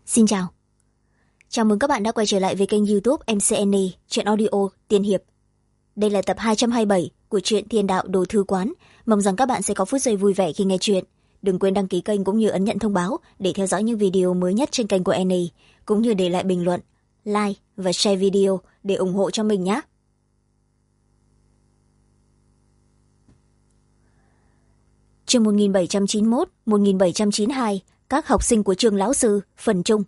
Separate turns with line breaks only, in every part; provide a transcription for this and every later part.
Xin chào. Chào mừng các bạn đã quay trở lại với kênh YouTube MCNE, truyện audio Tiên Hiệp. Đây là tập 227 của truyện Thiên Đạo Đồ Thư Quán. Mong rằng các bạn sẽ có phút giây vui vẻ khi nghe truyện. Đừng quên đăng ký kênh cũng như ấn nhận thông báo để theo dõi những video mới nhất trên kênh của NE, cũng như để lại bình luận, like và share video để ủng hộ cho mình nhé. Chương 1791, 1792, các học sinh của Trương lão sư, phần chung.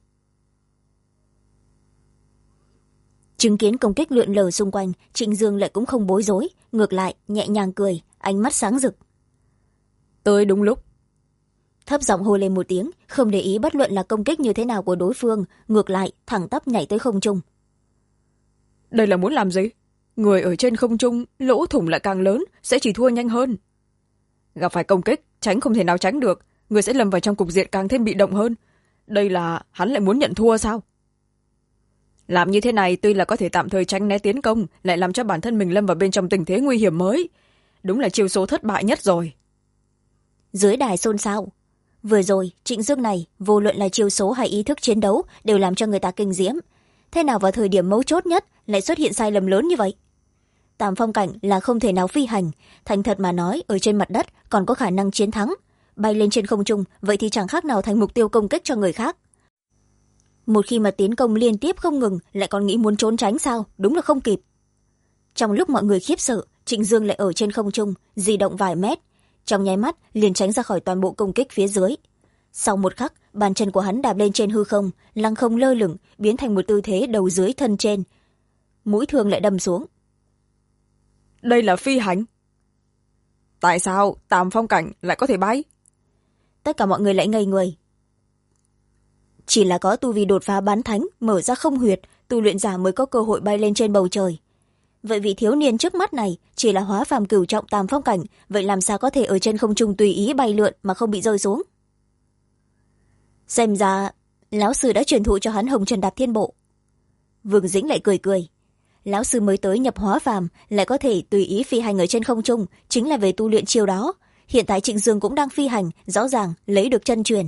Chứng kiến công kích lượn lờ xung quanh, Trịnh Dương lại cũng không bối rối, ngược lại nhẹ nhàng cười, ánh mắt sáng rực.
Tới đúng lúc.
Thấp giọng hô lên một tiếng, không để ý bất luận là công kích như thế nào của đối phương, ngược lại thẳng tắp nhảy tới không trung.
Đây là muốn làm gì? Người ở trên không trung, lỗ thủng lại càng lớn, sẽ chỉ thua nhanh hơn. Gặp phải công kích, tránh không thể nào tránh được, người sẽ lâm vào trong cục diện càng thêm bị động hơn. Đây là hắn lại muốn nhận thua sao? Làm như thế này tuy là có thể tạm thời tránh né tiến công, lại làm cho bản thân mình lâm vào bên trong tình thế nguy hiểm mới. Đúng là chiêu số thất bại nhất rồi.
Dưới đài xôn xao. Vừa rồi, Trịnh Dương này, vô luận là chiêu số hay ý thức chiến đấu, đều làm cho người ta kinh diễm. Thế nào vào thời điểm mấu chốt nhất lại xuất hiện sai lầm lớn như vậy? Tam phong cảnh là không thể nào phi hành, thành thật mà nói, ở trên mặt đất còn có khả năng chiến thắng. Bay lên trên không trung, vậy thì chẳng khác nào thành mục tiêu công kích cho người khác. Một khi mà tiến công liên tiếp không ngừng, lại còn nghĩ muốn trốn tránh sao, đúng là không kịp. Trong lúc mọi người khiếp sợ, Trịnh Dương lại ở trên không trung, di động vài mét. Trong nháy mắt, liền tránh ra khỏi toàn bộ công kích phía dưới. Sau một khắc, bàn chân của hắn đạp lên trên hư không, lăng không lơ lửng, biến thành một tư thế đầu dưới thân trên. Mũi thương lại đâm xuống.
Đây là phi hành. Tại sao Tam phong cảnh lại có thể bay?
Tất cả mọi người lại ngây người. Chỉ là có tu vi đột phá bán thánh, mở ra không huyệt, tu luyện giả mới có cơ hội bay lên trên bầu trời. Vậy vị thiếu niên trước mắt này chỉ là hóa phàm cửu trọng tam phong cảnh, vậy làm sao có thể ở trên không trung tùy ý bay lượn mà không bị rơi xuống? Xem ra lão sư đã truyền thụ cho hắn Hồng Trần Đạp Thiên Bộ. Vương Dĩnh lại cười cười. Lão sư mới tới nhập hóa phàm lại có thể tùy ý phi hành ở trên không trung, chính là về tu luyện chiêu đó. Hiện tại Trịnh Dương cũng đang phi hành, rõ ràng lấy được chân truyền.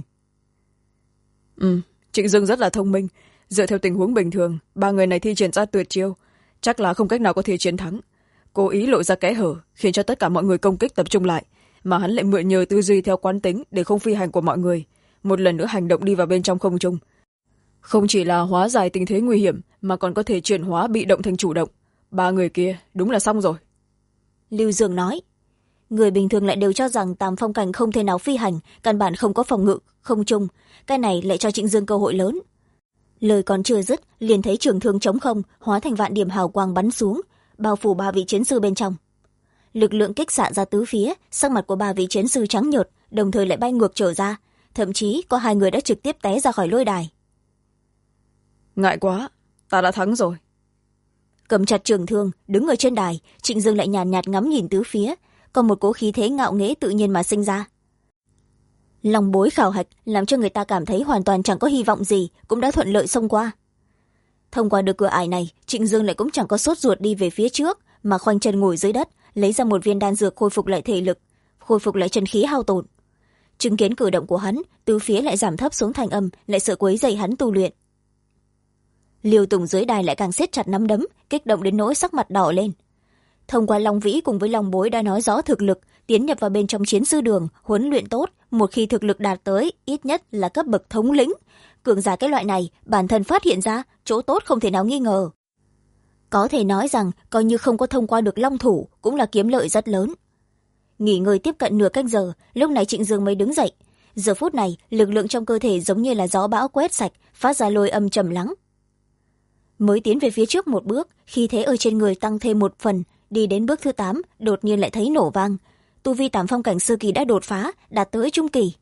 Trịnh Dương rất là thông minh. Dựa theo tình huống bình thường, ba người này thi triển ra tuyệt chiêu, chắc là không cách nào có thể chiến thắng. Cố ý lộ ra kẽ hở, khiến cho tất cả mọi người công kích tập trung lại, mà hắn lại mượn nhờ tư duy theo quán tính để không phi hành của mọi người, một lần nữa hành động đi vào bên trong không trung. Không chỉ là hóa giải tình thế nguy hiểm, mà còn có thể chuyển hóa bị động thành chủ động. Ba người kia đúng là xong rồi.
Lưu Dương nói. Người bình thường lại đều cho rằng tam phong cảnh không thể nào phi hành, căn bản không có phòng ngự, không trung. Cái này lại cho Trịnh Dương cơ hội lớn. Lời còn chưa dứt, liền thấy trường thương trống không, hóa thành vạn điểm hào quang bắn xuống, bao phủ ba vị chiến sư bên trong. Lực lượng kích xạ ra tứ phía, sắc mặt của ba vị chiến sư trắng nhợt, đồng thời lại bay ngược trở ra. Thậm chí có hai người đã trực tiếp té ra khỏi lôi đài.
Ngại quá, ta đã thắng rồi.
Cầm chặt trường thương, đứng ở trên đài, Trịnh Dương lại nhàn nhạt ngắm nhìn tứ phía, còn một cỗ khí thế ngạo nghễ tự nhiên mà sinh ra. Lòng bối khảo hạch làm cho người ta cảm thấy hoàn toàn chẳng có hy vọng gì, cũng đã thuận lợi xông qua. Thông qua được cửa ải này, Trịnh Dương lại cũng chẳng có sốt ruột đi về phía trước, mà khoanh chân ngồi dưới đất, lấy ra một viên đan dược khôi phục lại thể lực, khôi phục lại chân khí hao tổn. Chứng kiến cử động của hắn, tứ phía lại giảm thấp xuống thành âm, lại sợ quấy rầy hắn tu luyện. Liêu Tùng dưới đài lại càng siết chặt nắm đấm, kích động đến nỗi sắc mặt đỏ lên. Thông qua Long Vĩ cùng với Long Bối đã nói rõ thực lực, tiến nhập vào bên trong chiến sư đường, huấn luyện tốt, một khi thực lực đạt tới ít nhất là cấp bậc thống lĩnh, cường giả cái loại này bản thân phát hiện ra chỗ tốt không thể nào nghi ngờ. Có thể nói rằng coi như không có thông qua được Long Thủ cũng là kiếm lợi rất lớn. Nghỉ ngơi tiếp cận nửa canh giờ, lúc này Trịnh Dương mới đứng dậy. Giờ phút này lực lượng trong cơ thể giống như là gió bão quét sạch, phát ra lôi âm trầm lắng. Mới tiến về phía trước một bước, khí thế ở trên người tăng thêm một phần, đi đến bước thứ 8, đột nhiên lại thấy nổ vang. Tu vi tam phong cảnh sơ kỳ đã đột phá, đạt tới trung kỳ.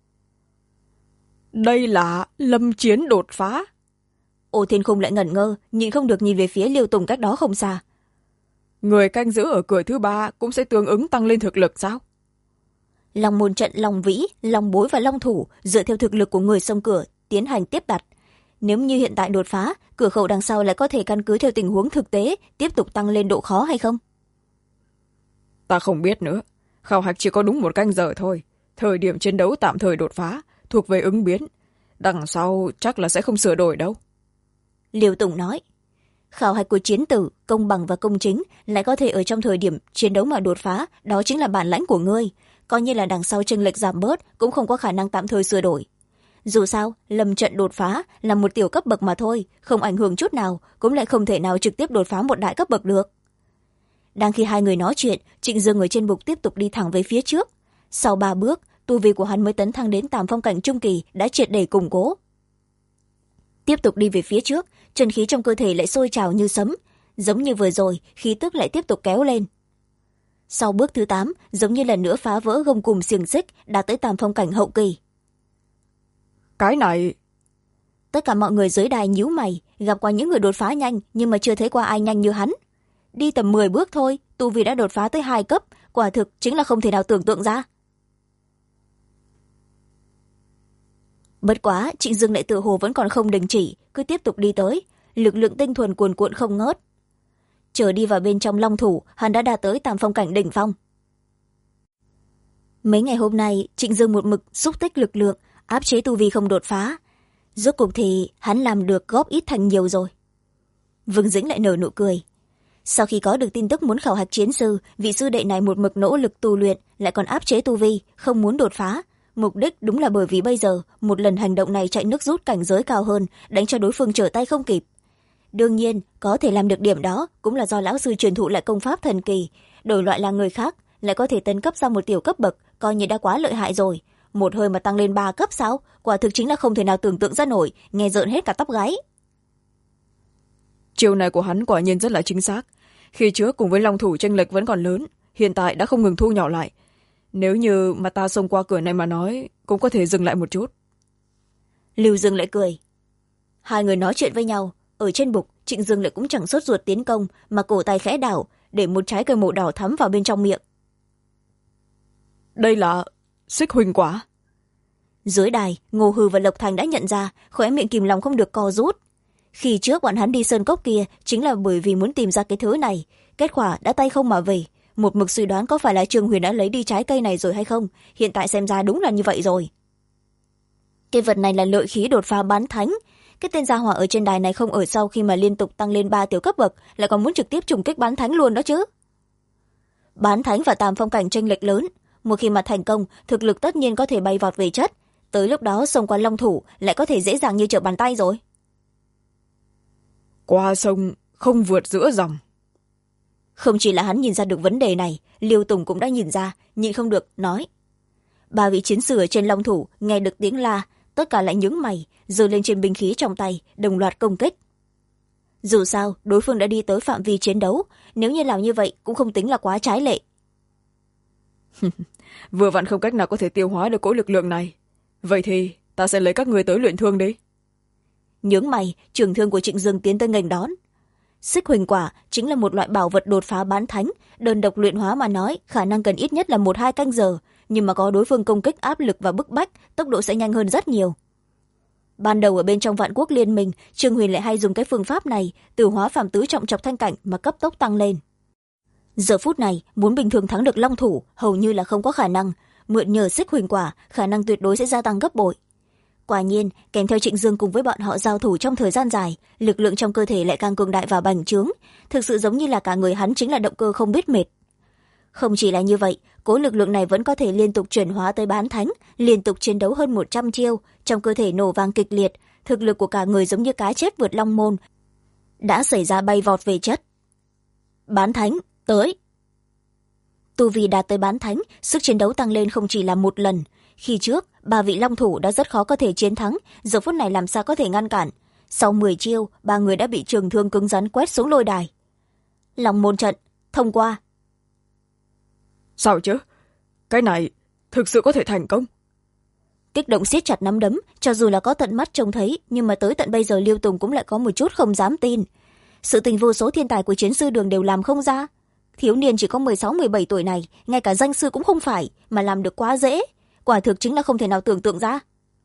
Đây là lâm chiến đột phá.
Ô Thiên Khung lại ngẩn ngơ, nhịn không được nhìn về phía Liêu Tùng cách đó không xa.
Người canh giữ ở cửa thứ 3 cũng sẽ tương ứng tăng lên thực lực sao?
Long môn trận Long Vĩ, Long Bối và Long Thủ dựa theo thực lực của người xông cửa tiến hành tiếp đặt. Nếu như hiện tại đột phá, cửa khẩu đằng sau lại có thể căn cứ theo tình huống thực tế tiếp tục tăng lên độ khó hay không?
Ta không biết nữa. Khảo hạch chỉ có đúng 1 canh giờ thôi. Thời điểm chiến đấu tạm thời đột phá, thuộc về ứng biến. đằng sau chắc là sẽ không sửa đổi đâu.
Liêu Tùng nói. Khảo hạch của chiến tử, công bằng và công chính lại có thể ở trong thời điểm chiến đấu mà đột phá, đó chính là bản lãnh của ngươi. Coi như là đằng sau chênh lệch giảm bớt cũng không có khả năng tạm thời sửa đổi. Dù sao, lâm trận đột phá là một tiểu cấp bậc mà thôi, không ảnh hưởng chút nào, cũng lại không thể nào trực tiếp đột phá một đại cấp bậc được. Đang khi hai người nói chuyện, Trịnh Dương ở trên bục tiếp tục đi thẳng về phía trước. Sau 3 bước, tu vi của hắn mới tấn thăng đến Tam Phong cảnh trung kỳ đã triệt để củng cố. Tiếp tục đi về phía trước, chân khí trong cơ thể lại sôi trào như sấm, giống như vừa rồi, khí tức lại tiếp tục kéo lên. Sau bước thứ 8, giống như lần nữa phá vỡ gông cùm xiềng xích, đạt tới Tam Phong cảnh hậu kỳ.
Cái này...
Tất cả mọi người dưới đài nhíu mày, gặp qua những người đột phá nhanh nhưng mà chưa thấy qua ai nhanh như hắn. Đi tầm 10 bước thôi, tu vi đã đột phá tới 2 cấp, quả thực chính là không thể nào tưởng tượng ra. Bất quá, Trịnh Dương lại tựa hồ vẫn còn không đình chỉ, cứ tiếp tục đi tới, lực lượng tinh thuần cuồn cuộn không ngớt. Chờ đi vào bên trong long thủ, hắn đã đạt tới Tam Phong cảnh đỉnh phong. Mấy ngày hôm nay, Trịnh Dương một mực xúc tích lực lượng, áp chế tu vi không đột phá. Rốt cuộc thì hắn làm được góp ít thành nhiều rồi. Vương Dĩnh lại nở nụ cười. Sau khi có được tin tức muốn khảo hạch chiến sư, vị sư đệ này một mực nỗ lực tu luyện, lại còn áp chế tu vi, không muốn đột phá. Mục đích đúng là bởi vì bây giờ, một lần hành động này chạy nước rút cảnh giới cao hơn, đánh cho đối phương trở tay không kịp. Đương nhiên, có thể làm được điểm đó cũng là do lão sư truyền thụ lại công pháp thần kỳ. Đổi loại là người khác, lại có thể tấn cấp ra một tiểu cấp bậc, coi như đã quá lợi hại rồi. Một hơi mà tăng lên 3 cấp sao? Quả thực chính là không thể nào tưởng tượng ra nổi, nghe rợn hết cả tóc gáy.
Chiêu này của hắn quả nhiên rất là chính xác. Khi trước cùng với long thủ chênh lệch vẫn còn lớn, hiện tại đã không ngừng thu nhỏ lại. Nếu như mà ta xông qua cửa này mà nói, cũng có thể dừng lại một chút.
Lưu Dương lại cười. Hai người nói chuyện với nhau, ở trên bục, Trịnh Dương lại cũng chẳng sốt ruột tiến công, mà cổ tay khẽ đảo, để một trái cây màu đỏ thắm vào bên trong miệng.
Đây là xích huỳnh quả.
Dưới đài, Ngô Hư và Lộc Thành đã nhận ra, khóe miệng kìm lòng không được co rút. Khi trước bọn hắn đi sơn cốc kia, chính là bởi vì muốn tìm ra cái thứ này. Kết quả đã tay không mà về. Một mực suy đoán có phải là Trương Huyền đã lấy đi trái cây này rồi hay không, hiện tại xem ra đúng là như vậy rồi. Cái vật này là lợi khí đột phá bán thánh. Cái tên gia hỏa ở trên đài này không ở sau khi mà liên tục tăng lên 3 tiểu cấp bậc, lại còn muốn trực tiếp trùng kích bán thánh luôn đó chứ. Bán thánh và Tam Phong cảnh chênh lệch lớn, một khi mà thành công, thực lực tất nhiên có thể bay vọt về chất. Tới lúc đó xông qua long thủ lại có thể dễ dàng như trở bàn tay rồi.
Qua sông không vượt giữa dòng.
Không chỉ là hắn nhìn ra được vấn đề này, Liêu Tùng cũng đã nhìn ra, nhịn không được nói. 3 vị chiến sư ở trên long thủ nghe được tiếng la, tất cả lại nhướng mày, giơ lên trên binh khí trong tay, đồng loạt công kích. Dù sao, đối phương đã đi tới phạm vi chiến đấu, nếu như làm như vậy cũng không tính là quá trái lệ.
Vừa vặn không cách nào có thể tiêu hóa được cỗ lực lượng này. Vậy thì ta sẽ lấy các người tới luyện thương đi.
Nhướng mày, trường thương của Trịnh Dương tiến tới nghênh đón. Xích huỳnh quả chính là một loại bảo vật đột phá bán thánh, đơn độc luyện hóa mà nói, khả năng cần ít nhất là 1-2 canh giờ, nhưng mà có đối phương công kích áp lực và bức bách, tốc độ sẽ nhanh hơn rất nhiều. Ban đầu ở bên trong Vạn Quốc Liên Minh, Trương Huyền lại hay dùng cái phương pháp này, từ hóa phàm tứ trọng chọc thanh cảnh mà cấp tốc tăng lên. Giờ phút này, muốn bình thường thắng được long thủ hầu như là không có khả năng, mượn nhờ xích huỳnh quả, khả năng tuyệt đối sẽ gia tăng gấp bội. Quả nhiên, kèm theo Trịnh Dương cùng với bọn họ giao thủ trong thời gian dài, lực lượng trong cơ thể lại càng cường đại và bành trướng, thực sự giống như là cả người hắn chính là động cơ không biết mệt. Không chỉ là như vậy, cố lực lượng này vẫn có thể liên tục chuyển hóa tới bán thánh, liên tục chiến đấu hơn 100 chiêu, trong cơ thể nổ vang kịch liệt, thực lực của cả người giống như cá chết vượt long môn, đã xảy ra bay vọt về chất. Bán thánh, tới! Tu vi đạt tới bán thánh, sức chiến đấu tăng lên không chỉ là một lần. Khi trước, 3 vị long thủ đã rất khó có thể chiến thắng, giờ phút này làm sao có thể ngăn cản. Sau 10 chiêu, 3 người đã bị trường thương cứng rắn quét xuống lôi đài. Long môn trận, thông qua.
Sao chứ? Cái này thực sự có thể thành công?
Kích động siết chặt nắm đấm, cho dù là có tận mắt trông thấy, nhưng mà tới tận bây giờ Liêu Tùng cũng lại có một chút không dám tin. Sự tình vô số thiên tài của chiến sư đường đều làm không ra. Thiếu niên chỉ có 16-17 tuổi này, ngay cả danh sư cũng không phải, mà làm được quá dễ. Quả thực chính là không thể nào tưởng tượng ra.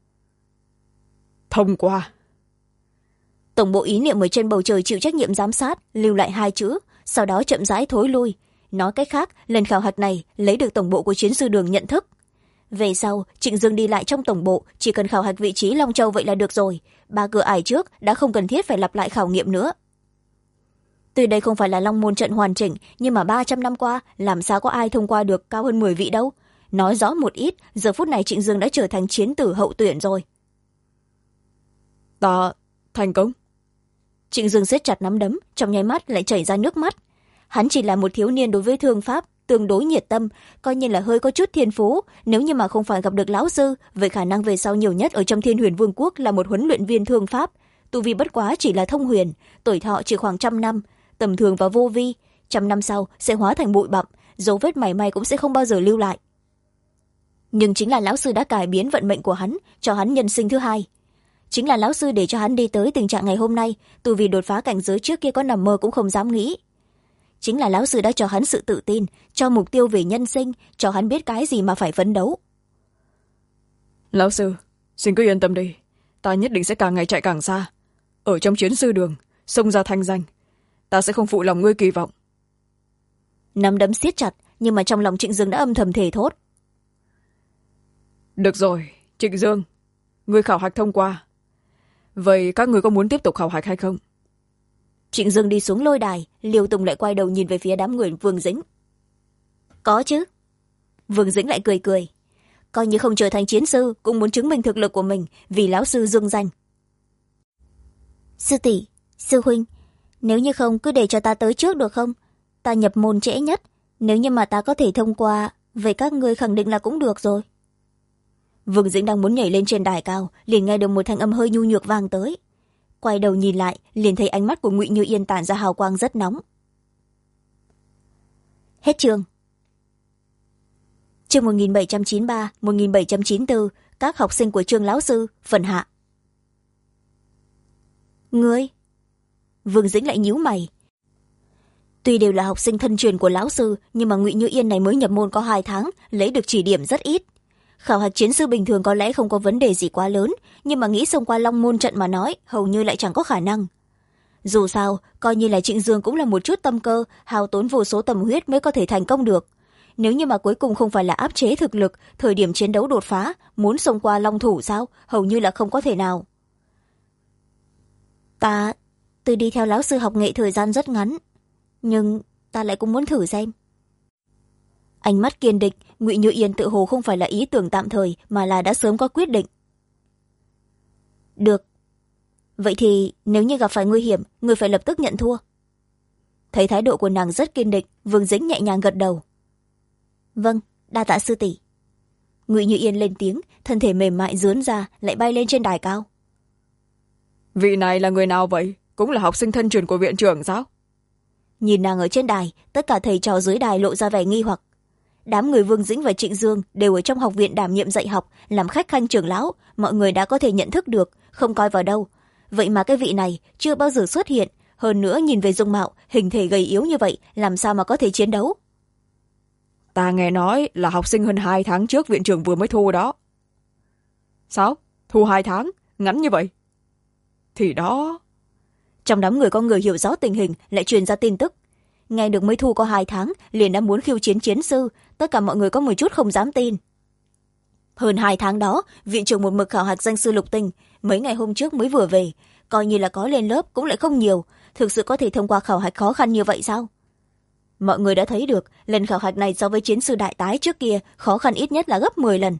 Thông qua.
Tổng bộ ý niệm ở trên bầu trời chịu trách nhiệm giám sát, lưu lại 2 chữ, sau đó chậm rãi thối lui. Nói cách khác, lần khảo hạch này lấy được tổng bộ của chiến sư đường nhận thức. về sau Trịnh Dương đi lại trong tổng bộ chỉ cần khảo hạch vị trí Long Châu vậy là được rồi. 3 cửa ải trước đã không cần thiết phải lặp lại khảo nghiệm nữa. Tuy đây không phải là Long Môn trận hoàn chỉnh, nhưng mà 300 năm qua làm sao có ai thông qua được cao hơn 10 vị đâu. Nói rõ một ít, giờ phút này Trịnh Dương đã trở thành chiến tử hậu tuyển rồi.
Ta thành công.
Trịnh Dương siết chặt nắm đấm, trong nháy mắt lại chảy ra nước mắt. Hắn chỉ là một thiếu niên đối với thương pháp tương đối nhiệt tâm, coi như là hơi có chút thiên phú. Nếu như mà không phải gặp được lão sư, vậy khả năng về sau nhiều nhất ở trong Thiên Huyền Vương quốc là một huấn luyện viên thương pháp. Tu vi bất quá chỉ là thông huyền, tuổi thọ chỉ khoảng 100 năm, tầm thường và vô vi. 100 năm sau sẽ hóa thành bụi bặm, dấu vết mảy may cũng sẽ không bao giờ lưu lại. Nhưng chính là lão sư đã cải biến vận mệnh của hắn, cho hắn nhân sinh thứ hai. Chính là lão sư để cho hắn đi tới tình trạng ngày hôm nay, tu vì đột phá cảnh giới trước kia có nằm mơ cũng không dám nghĩ. Chính là lão sư đã cho hắn sự tự tin, cho mục tiêu về nhân sinh, cho hắn biết cái gì mà phải phấn đấu.
Lão sư, xin cứ yên tâm đi, ta nhất định sẽ càng ngày chạy càng xa. Ở trong chiến sư đường, xông ra thanh danh, ta sẽ không phụ lòng ngươi kỳ vọng.
Nắm đấm siết chặt, nhưng mà trong lòng Trịnh Dương đã âm thầm thề thốt.
Được rồi, Trịnh Dương, ngươi khảo hạch thông qua. Vậy các người có muốn tiếp tục khảo hạch hay không?
Trịnh Dương đi xuống lôi đài, Liêu Tùng lại quay đầu nhìn về phía đám người Vương Dĩnh. Có chứ. Vương Dĩnh lại cười cười. Coi như không trở thành chiến sư, cũng muốn chứng minh thực lực của mình, vì lão sư dương danh. Sư tỷ, sư huynh, nếu như không cứ để cho ta tới trước được không? Ta nhập môn trễ nhất, nếu như mà ta có thể thông qua, vậy các ngươi khẳng định là cũng được rồi. Vương Dĩnh đang muốn nhảy lên trên đài cao, liền nghe được một thanh âm hơi nhu nhược vang tới. Quay đầu nhìn lại, liền thấy ánh mắt của Ngụy Như Yên tản ra hào quang rất nóng. Hết chương. Chương 1793, 1794, các học sinh của Trương lão sư, phần hạ. Ngươi? Vương Dĩnh lại nhíu mày. Tuy đều là học sinh thân truyền của lão sư, nhưng mà Ngụy Như Yên này mới nhập môn có 2 tháng, lấy được chỉ điểm rất ít. Khảo hạch chiến sư bình thường có lẽ không có vấn đề gì quá lớn, nhưng mà nghĩ xông qua Long Môn trận mà nói, hầu như lại chẳng có khả năng. Dù sao, coi như là Trịnh Dương cũng là một chút tâm cơ, hao tốn vô số tâm huyết mới có thể thành công được. Nếu như mà cuối cùng không phải là áp chế thực lực, thời điểm chiến đấu đột phá, muốn xông qua Long Thủ sao, hầu như là không có thể nào. Tôi đi theo lão sư học nghệ thời gian rất ngắn, nhưng ta lại cũng muốn thử xem. Ánh mắt kiên định, Ngụy Như Yên tự hồ không phải là ý tưởng tạm thời, mà là đã sớm có quyết định. Được. Vậy thì nếu như gặp phải nguy hiểm, người phải lập tức nhận thua. Thấy thái độ của nàng rất kiên định, Vương Dĩnh nhẹ nhàng gật đầu. Vâng, đa tạ sư tỷ. Ngụy Như Yên lên tiếng, thân thể mềm mại rướn ra, lại bay lên trên đài cao.
Vị này là người nào vậy? Cũng là học sinh thân truyền của viện trưởng sao?
Nhìn nàng ở trên đài, tất cả thầy trò dưới đài lộ ra vẻ nghi hoặc. Đám người Vương Dĩnh và Trịnh Dương đều ở trong học viện đảm nhiệm dạy học, làm khách khanh trưởng lão, mọi người đã có thể nhận thức được, không coi vào đâu. Vậy mà cái vị này chưa bao giờ xuất hiện, hơn nữa nhìn về dung mạo, hình thể gầy yếu như vậy, làm sao mà có thể chiến đấu?
Ta nghe nói là học sinh hơn 2 tháng trước viện trưởng vừa mới thu đó. Sao? Thu 2 tháng? Ngắn như vậy? Thì đó...
Trong đám người có người hiểu rõ tình hình lại truyền ra tin tức. Nghe được mới thu có 2 tháng, liền đã muốn khiêu chiến chiến sư, tất cả mọi người có một chút không dám tin. Hơn 2 tháng đó, viện trưởng một mực khảo hạch danh sư lục tinh, mấy ngày hôm trước mới vừa về, coi như là có lên lớp cũng lại không nhiều, thực sự có thể thông qua khảo hạch khó khăn như vậy sao? Mọi người đã thấy được, lần khảo hạch này so với chiến sư đại tái trước kia, khó khăn ít nhất là gấp 10 lần.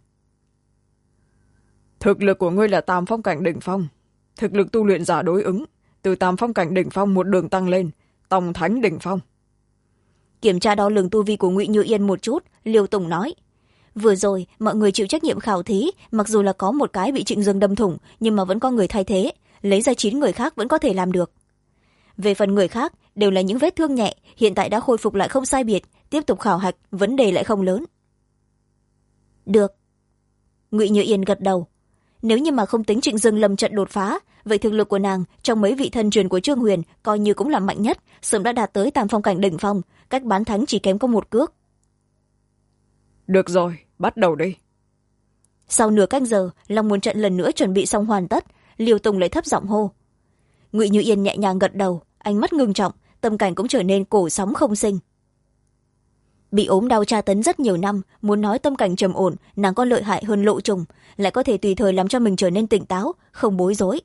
Thực lực của ngươi là tam phong cảnh đỉnh phong. Thực lực tu luyện giả đối ứng, từ tam phong cảnh đỉnh phong một đường tăng lên, tòng thánh đỉnh phong.
Kiểm tra đo lường tu vi của Ngụy Như Yên một chút, Liêu Tùng nói. Vừa rồi, mọi người chịu trách nhiệm khảo thí, mặc dù là có một cái bị Trịnh Dương đâm thủng, nhưng mà vẫn có người thay thế, lấy ra 9 người khác vẫn có thể làm được. Về phần người khác, đều là những vết thương nhẹ, hiện tại đã khôi phục lại không sai biệt, tiếp tục khảo hạch, vấn đề lại không lớn. Được. Ngụy Như Yên gật đầu. Nếu như mà không tính Trịnh Dương lâm trận đột phá, vậy thực lực của nàng trong mấy vị thân truyền của Trương Huyền coi như cũng là mạnh nhất, sớm đã đạt tới tam phong cảnh đỉnh phong, cách bán thánh chỉ kém có một cước.
Được rồi, bắt đầu đi.
Sau nửa canh giờ, Long Môn trận lần nữa chuẩn bị xong hoàn tất, Liêu Tùng lại thấp giọng hô. Ngụy Như Yên nhẹ nhàng gật đầu, ánh mắt ngưng trọng, tâm cảnh cũng trở nên cổ sóng không sinh. bị ốm đau tra tấn rất nhiều năm, muốn nói tâm cảnh trầm ổn, nàng có lợi hại hơn Lộ Trùng, lại có thể tùy thời làm cho mình trở nên tỉnh táo, không bối rối.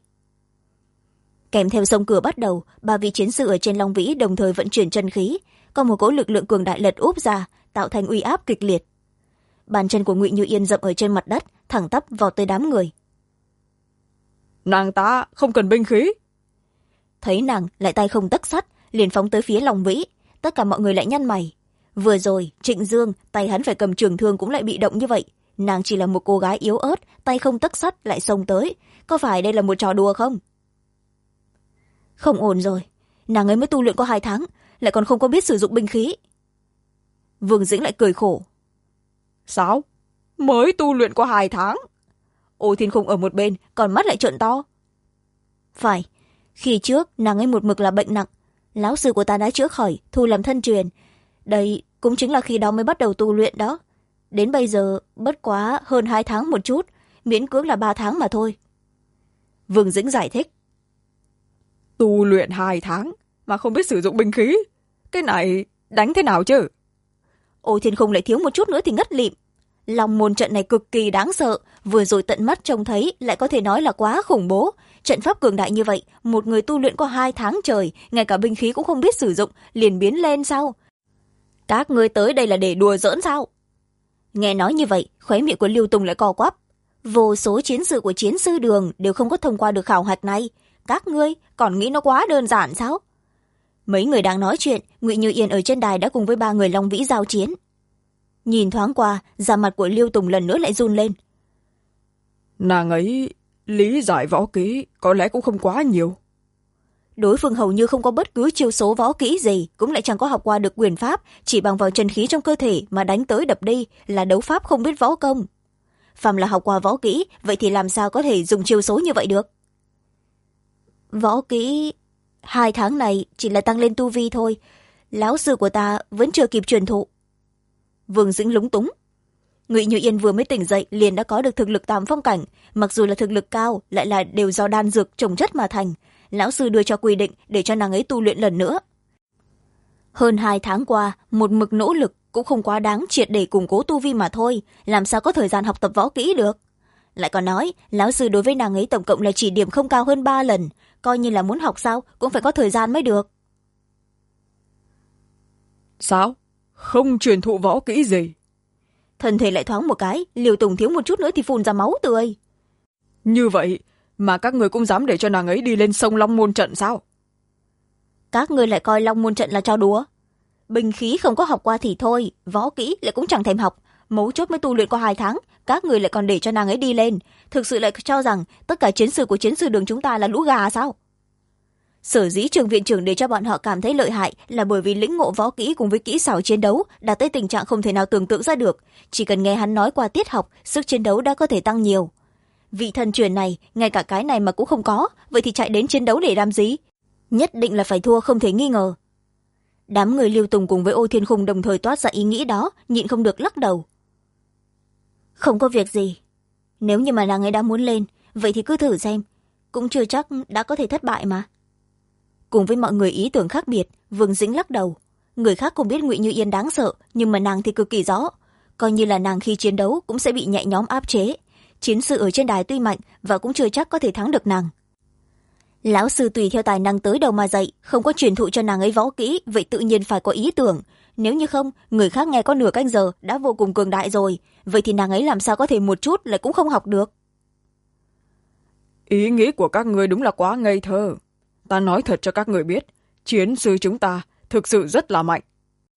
Kèm theo sông cửa bắt đầu, ba vị chiến sư ở trên Long Vĩ đồng thời vận chuyển chân khí, có một cỗ lực lượng cường đại lật úp ra, tạo thành uy áp kịch liệt. Bàn chân của Ngụy Như Yên dậm ở trên mặt đất, thẳng tắp vọt tới đám người.
Nàng ta không cần binh khí.
Thấy nàng lại tay không tấc sắt, liền phóng tới phía Long Vĩ, tất cả mọi người lại nhăn mày. Vừa rồi Trịnh Dương tay hắn phải cầm trường thương cũng lại bị động như vậy, nàng chỉ là một cô gái yếu ớt, tay không tấc sắt lại xông tới, có phải đây là một trò đùa không? Không ổn rồi, nàng ấy mới tu luyện có 2 tháng, lại còn không có biết sử dụng binh khí. Vương Dĩnh lại cười khổ.
Sao? Mới tu luyện có 2 tháng?
Ô Thiên Khung ở một bên, còn mắt lại trợn to. Phải, khi trước nàng ấy một mực là bệnh nặng, lão sư của ta đã chữa khỏi, thu làm thân truyền. Đây cũng chính là khi đó mới bắt đầu tu luyện đó. Đến bây giờ bất quá hơn 2 tháng một chút, miễn cưỡng là 3 tháng mà thôi. Vương Dĩnh giải thích.
Tu luyện 2 tháng mà không biết sử dụng binh khí, cái này đánh thế nào chứ?
Ô Thiên Khung lại thiếu một chút nữa thì ngất lịm. Long môn trận này cực kỳ đáng sợ, vừa rồi tận mắt trông thấy lại có thể nói là quá khủng bố. Trận pháp cường đại như vậy, một người tu luyện có 2 tháng trời, ngay cả binh khí cũng không biết sử dụng, liền biến lên sao? Các ngươi tới đây là để đùa giỡn sao? Nghe nói như vậy, khóe miệng của Lưu Tùng lại co quắp. Vô số chiến sự của chiến sư đường đều không có thông qua được khảo hạch này. Các ngươi còn nghĩ nó quá đơn giản sao? Mấy người đang nói chuyện, Ngụy Như Yên ở trên đài đã cùng với 3 người Long Vĩ giao chiến. Nhìn thoáng qua, da mặt của Lưu Tùng lần nữa lại run lên.
Nàng ấy lý giải võ kỹ có lẽ cũng không quá nhiều.
Đối phương hầu như không có bất cứ chiêu số võ kỹ gì, cũng lại chẳng có học qua được quyền pháp, chỉ bằng vào chân khí trong cơ thể mà đánh tới đập đi, là đấu pháp không biết võ công. Phàm là học qua võ kỹ, vậy thì làm sao có thể dùng chiêu số như vậy được? Võ kỹ 2 tháng này chỉ là tăng lên tu vi thôi, lão sư của ta vẫn chưa kịp truyền thụ. Vương Dĩnh lúng túng. Ngụy Như Yên vừa mới tỉnh dậy liền đã có được thực lực tam phong cảnh, mặc dù là thực lực cao, lại là đều do đan dược trồng chất mà thành. Lão sư đưa cho quy định để cho nàng ấy tu luyện lần nữa. Hơn 2 tháng qua, một mực nỗ lực cũng không quá đáng, triệt để củng cố tu vi mà thôi, làm sao có thời gian học tập võ kỹ được. Lại còn nói, lão sư đối với nàng ấy tổng cộng là chỉ điểm không cao hơn 3 lần, coi như là muốn học sao cũng phải có thời gian mới được.
Sao? Không truyền thụ võ kỹ gì?
Thân thể lại thoáng một cái, Liều Tùng thiếu một chút nữa thì phun ra máu tươi.
Như vậy mà các người cũng dám để cho nàng ấy đi lên sông Long Môn trận sao?
Các người lại coi Long Môn trận là trò đùa. Binh khí không có học qua thì thôi, võ kỹ lại cũng chẳng thèm học, mấu chốt mới tu luyện có 2 tháng, các người lại còn để cho nàng ấy đi lên, thực sự lại cho rằng tất cả chiến sư của chiến sư đường chúng ta là lũ gà sao? Sở dĩ trường viện trưởng để cho bọn họ cảm thấy lợi hại là bởi vì lĩnh ngộ võ kỹ cùng với kỹ xảo chiến đấu đạt tới tình trạng không thể nào tưởng tượng ra được, chỉ cần nghe hắn nói qua tiết học, sức chiến đấu đã có thể tăng nhiều. Vị thần truyền này ngay cả cái này mà cũng không có, vậy thì chạy đến chiến đấu để làm gì? Nhất định là phải thua không thể nghi ngờ. Đám người Lưu Tùng cùng với Ô Thiên Khung đồng thời toát ra ý nghĩ đó, nhịn không được lắc đầu. Không có việc gì, nếu như mà nàng ấy đã muốn lên, vậy thì cứ thử xem, cũng chưa chắc đã có thể thất bại mà. Cùng với mọi người ý tưởng khác biệt, Vương Dĩnh lắc đầu. Người khác không biết Ngụy Như Yên đáng sợ, nhưng mà nàng thì cực kỳ rõ, coi như là nàng khi chiến đấu cũng sẽ bị nhẹ nhõm áp chế. Chiến sự ở trên đài tuy mạnh và cũng chưa chắc có thể thắng được nàng. Lão sư tùy theo tài năng tới đâu mà dạy, không có truyền thụ cho nàng ấy võ kỹ, vậy tự nhiên phải có ý tưởng. Nếu như không, người khác nghe có nửa canh giờ đã vô cùng cường đại rồi, vậy thì nàng ấy làm sao có thể một chút lại cũng không học được.
Ý nghĩ của các người đúng là quá ngây thơ. Ta nói thật cho các người biết, chiến sư chúng ta thực sự rất là mạnh.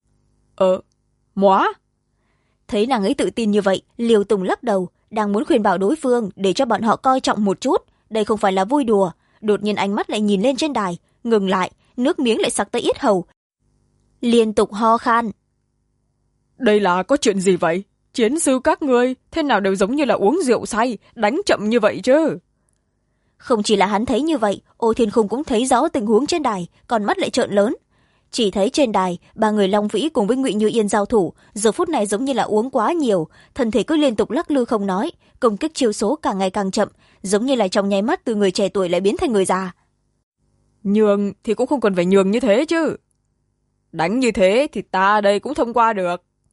Móa.
Thấy nàng ấy tự tin như vậy, Liều Tùng lắc đầu, đang muốn khuyên bảo đối phương để cho bọn họ coi trọng một chút, đây không phải là vui đùa. Đột nhiên ánh mắt lại nhìn lên trên đài, ngừng lại, nước miếng lại sặc tới yết hầu, liên tục ho khan.
Đây là có chuyện gì vậy? Chiến sư các ngươi thế nào đều giống như là uống rượu say, đánh chậm như vậy chứ?
Không chỉ là hắn thấy như vậy, Ô Thiên Khung cũng thấy rõ tình huống trên đài, còn mắt lại trợn lớn. Chỉ thấy trên đài, 3 người Long Vĩ cùng với Ngụy Như Yên giao thủ, giờ phút này giống như là uống quá nhiều, thân thể cứ liên tục lắc lư không nói, công kích chiêu số càng ngày càng chậm, giống như là trong nháy mắt từ người trẻ tuổi lại biến thành người già.
Nhường thì cũng không cần phải nhường như thế chứ. Đánh như thế thì ta đây cũng thông qua được.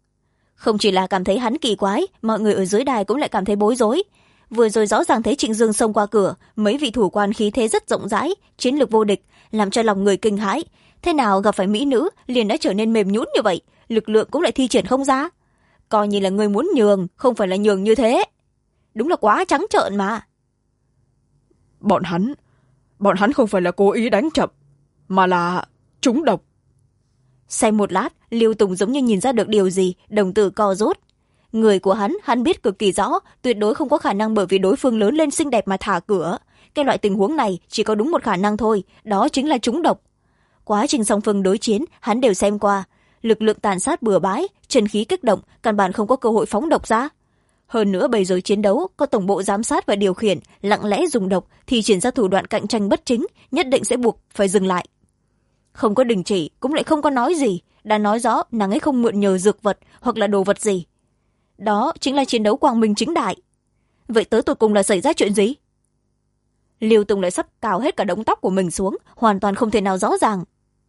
Không chỉ là cảm thấy hắn kỳ quái, mọi người ở dưới đài cũng lại cảm thấy bối rối. Vừa rồi rõ ràng thấy Trịnh Dương xông qua cửa, mấy vị thủ quan khí thế rất rộng rãi, chiến lược vô địch, làm cho lòng người kinh hãi. Thế nào gặp phải mỹ nữ liền đã trở nên mềm nhũn như vậy, lực lượng cũng lại thi triển không ra. Coi như là người muốn nhường, không phải là nhường như thế. Đúng là quá trắng trợn mà.
Bọn hắn không phải là cố ý đánh chậm, mà là trúng độc.
Xem một lát, Lưu Tùng giống như nhìn ra được điều gì, đồng tử co rút. Người của hắn biết cực kỳ rõ, tuyệt đối không có khả năng bởi vì đối phương lớn lên xinh đẹp mà thả cửa. Cái loại tình huống này chỉ có đúng một khả năng thôi, đó chính là trúng độc. Quá trình song phương đối chiến, hắn đều xem qua. Lực lượng tàn sát bừa bãi, chân khí kích động, căn bản không có cơ hội phóng độc ra. Hơn nữa bây giờ chiến đấu, có tổng bộ giám sát và điều khiển, lặng lẽ dùng độc thì triển ra thủ đoạn cạnh tranh bất chính, nhất định sẽ buộc phải dừng lại. Không có đình chỉ, cũng lại không có nói gì, đã nói rõ nàng ấy không mượn nhờ dược vật hoặc là đồ vật gì. Đó chính là chiến đấu quang minh chính đại. Vậy tới tột cùng là xảy ra chuyện gì? Lưu Tùng lại sắp cào hết cả đống tóc của mình xuống, hoàn toàn không thể nào rõ ràng.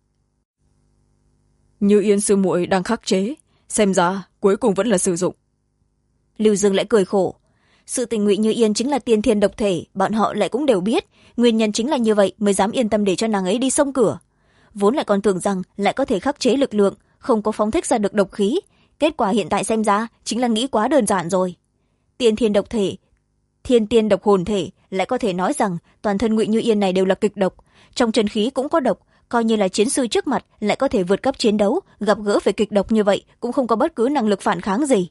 Như Yên sư muội đang khắc chế, xem ra cuối cùng vẫn là sử dụng.
Lưu Dương lại cười khổ. Sự tình Ngụy Như Yên chính là tiên thiên độc thể, bọn họ lại cũng đều biết, nguyên nhân chính là như vậy mới dám yên tâm để cho nàng ấy đi xông cửa. Vốn lại còn tưởng rằng lại có thể khắc chế lực lượng, không có phóng thích ra được độc khí. Kết quả hiện tại xem ra chính là nghĩ quá đơn giản rồi. Tiên thiên độc thể, thiên tiên độc hồn thể, lại có thể nói rằng toàn thân Ngụy Như Yên này đều là kịch độc, trong chân khí cũng có độc, coi như là chiến sư trước mặt lại có thể vượt cấp chiến đấu, gặp gỡ phải kịch độc như vậy cũng không có bất cứ năng lực phản kháng gì.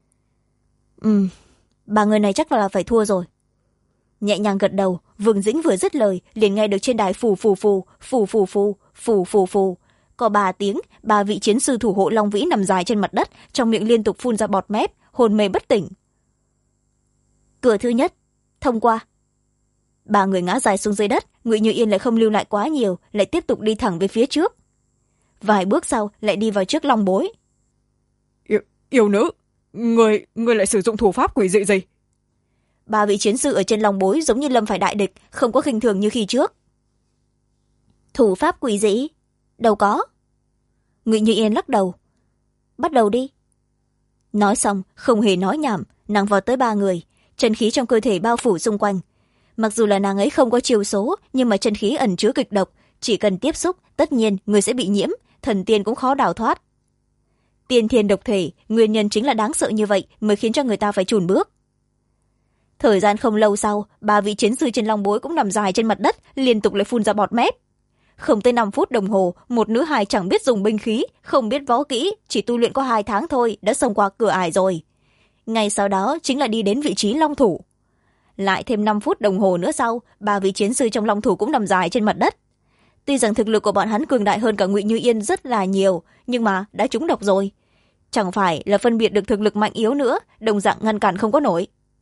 Ba người này chắc là phải thua rồi. Nhẹ nhàng gật đầu, Vương Dĩnh vừa dứt lời liền nghe được trên đài phù phù phù, phù phù phù, phù phù phù. Có 3 tiếng, 3 vị chiến sư thủ hộ Long Vĩ nằm dài trên mặt đất, trong miệng liên tục phun ra bọt mép, hôn mê bất tỉnh. Cửa thứ nhất, thông qua. 3 người ngã dài xuống dưới đất, Ngụy Như Yên lại không lưu lại quá nhiều, lại tiếp tục đi thẳng về phía trước. Vài bước sau lại đi vào trước Long Bối.
Yêu nữ, người lại sử dụng thủ pháp quỷ dị gì?
3 vị chiến sư ở trên Long Bối giống như lâm phải đại địch, không có khinh thường như khi trước. Thủ pháp quỷ dị? Đâu có. Ngụy Như Yên lắc đầu. Bắt đầu đi. Nói xong, không hề nói nhảm, nàng vào tới 3 người, chân khí trong cơ thể bao phủ xung quanh. Mặc dù là nàng ấy không có chiêu số, nhưng mà chân khí ẩn chứa kịch độc, chỉ cần tiếp xúc, tất nhiên người sẽ bị nhiễm, thần tiên cũng khó đào thoát. Tiên thiên độc thể, nguyên nhân chính là đáng sợ như vậy mới khiến cho người ta phải chùn bước. Thời gian không lâu sau, 3 vị chiến sư trên Long Bối cũng nằm dài trên mặt đất, liên tục lại phun ra bọt mép. Không tới 5 phút đồng hồ, một nữ hài chẳng biết dùng binh khí, không biết võ kỹ, chỉ tu luyện có 2 tháng thôi, đã xông qua cửa ải rồi. Ngay sau đó chính là đi đến vị trí Long Thủ. Lại thêm 5 phút đồng hồ nữa sau, 3 vị chiến sư trong Long Thủ cũng nằm dài trên mặt đất. Tuy rằng thực lực của bọn hắn cường đại hơn cả Ngụy Như Yên rất là nhiều, nhưng mà đã trúng độc rồi. Chẳng phải là phân biệt được thực lực mạnh yếu nữa, đồng dạng ngăn cản không có nổi.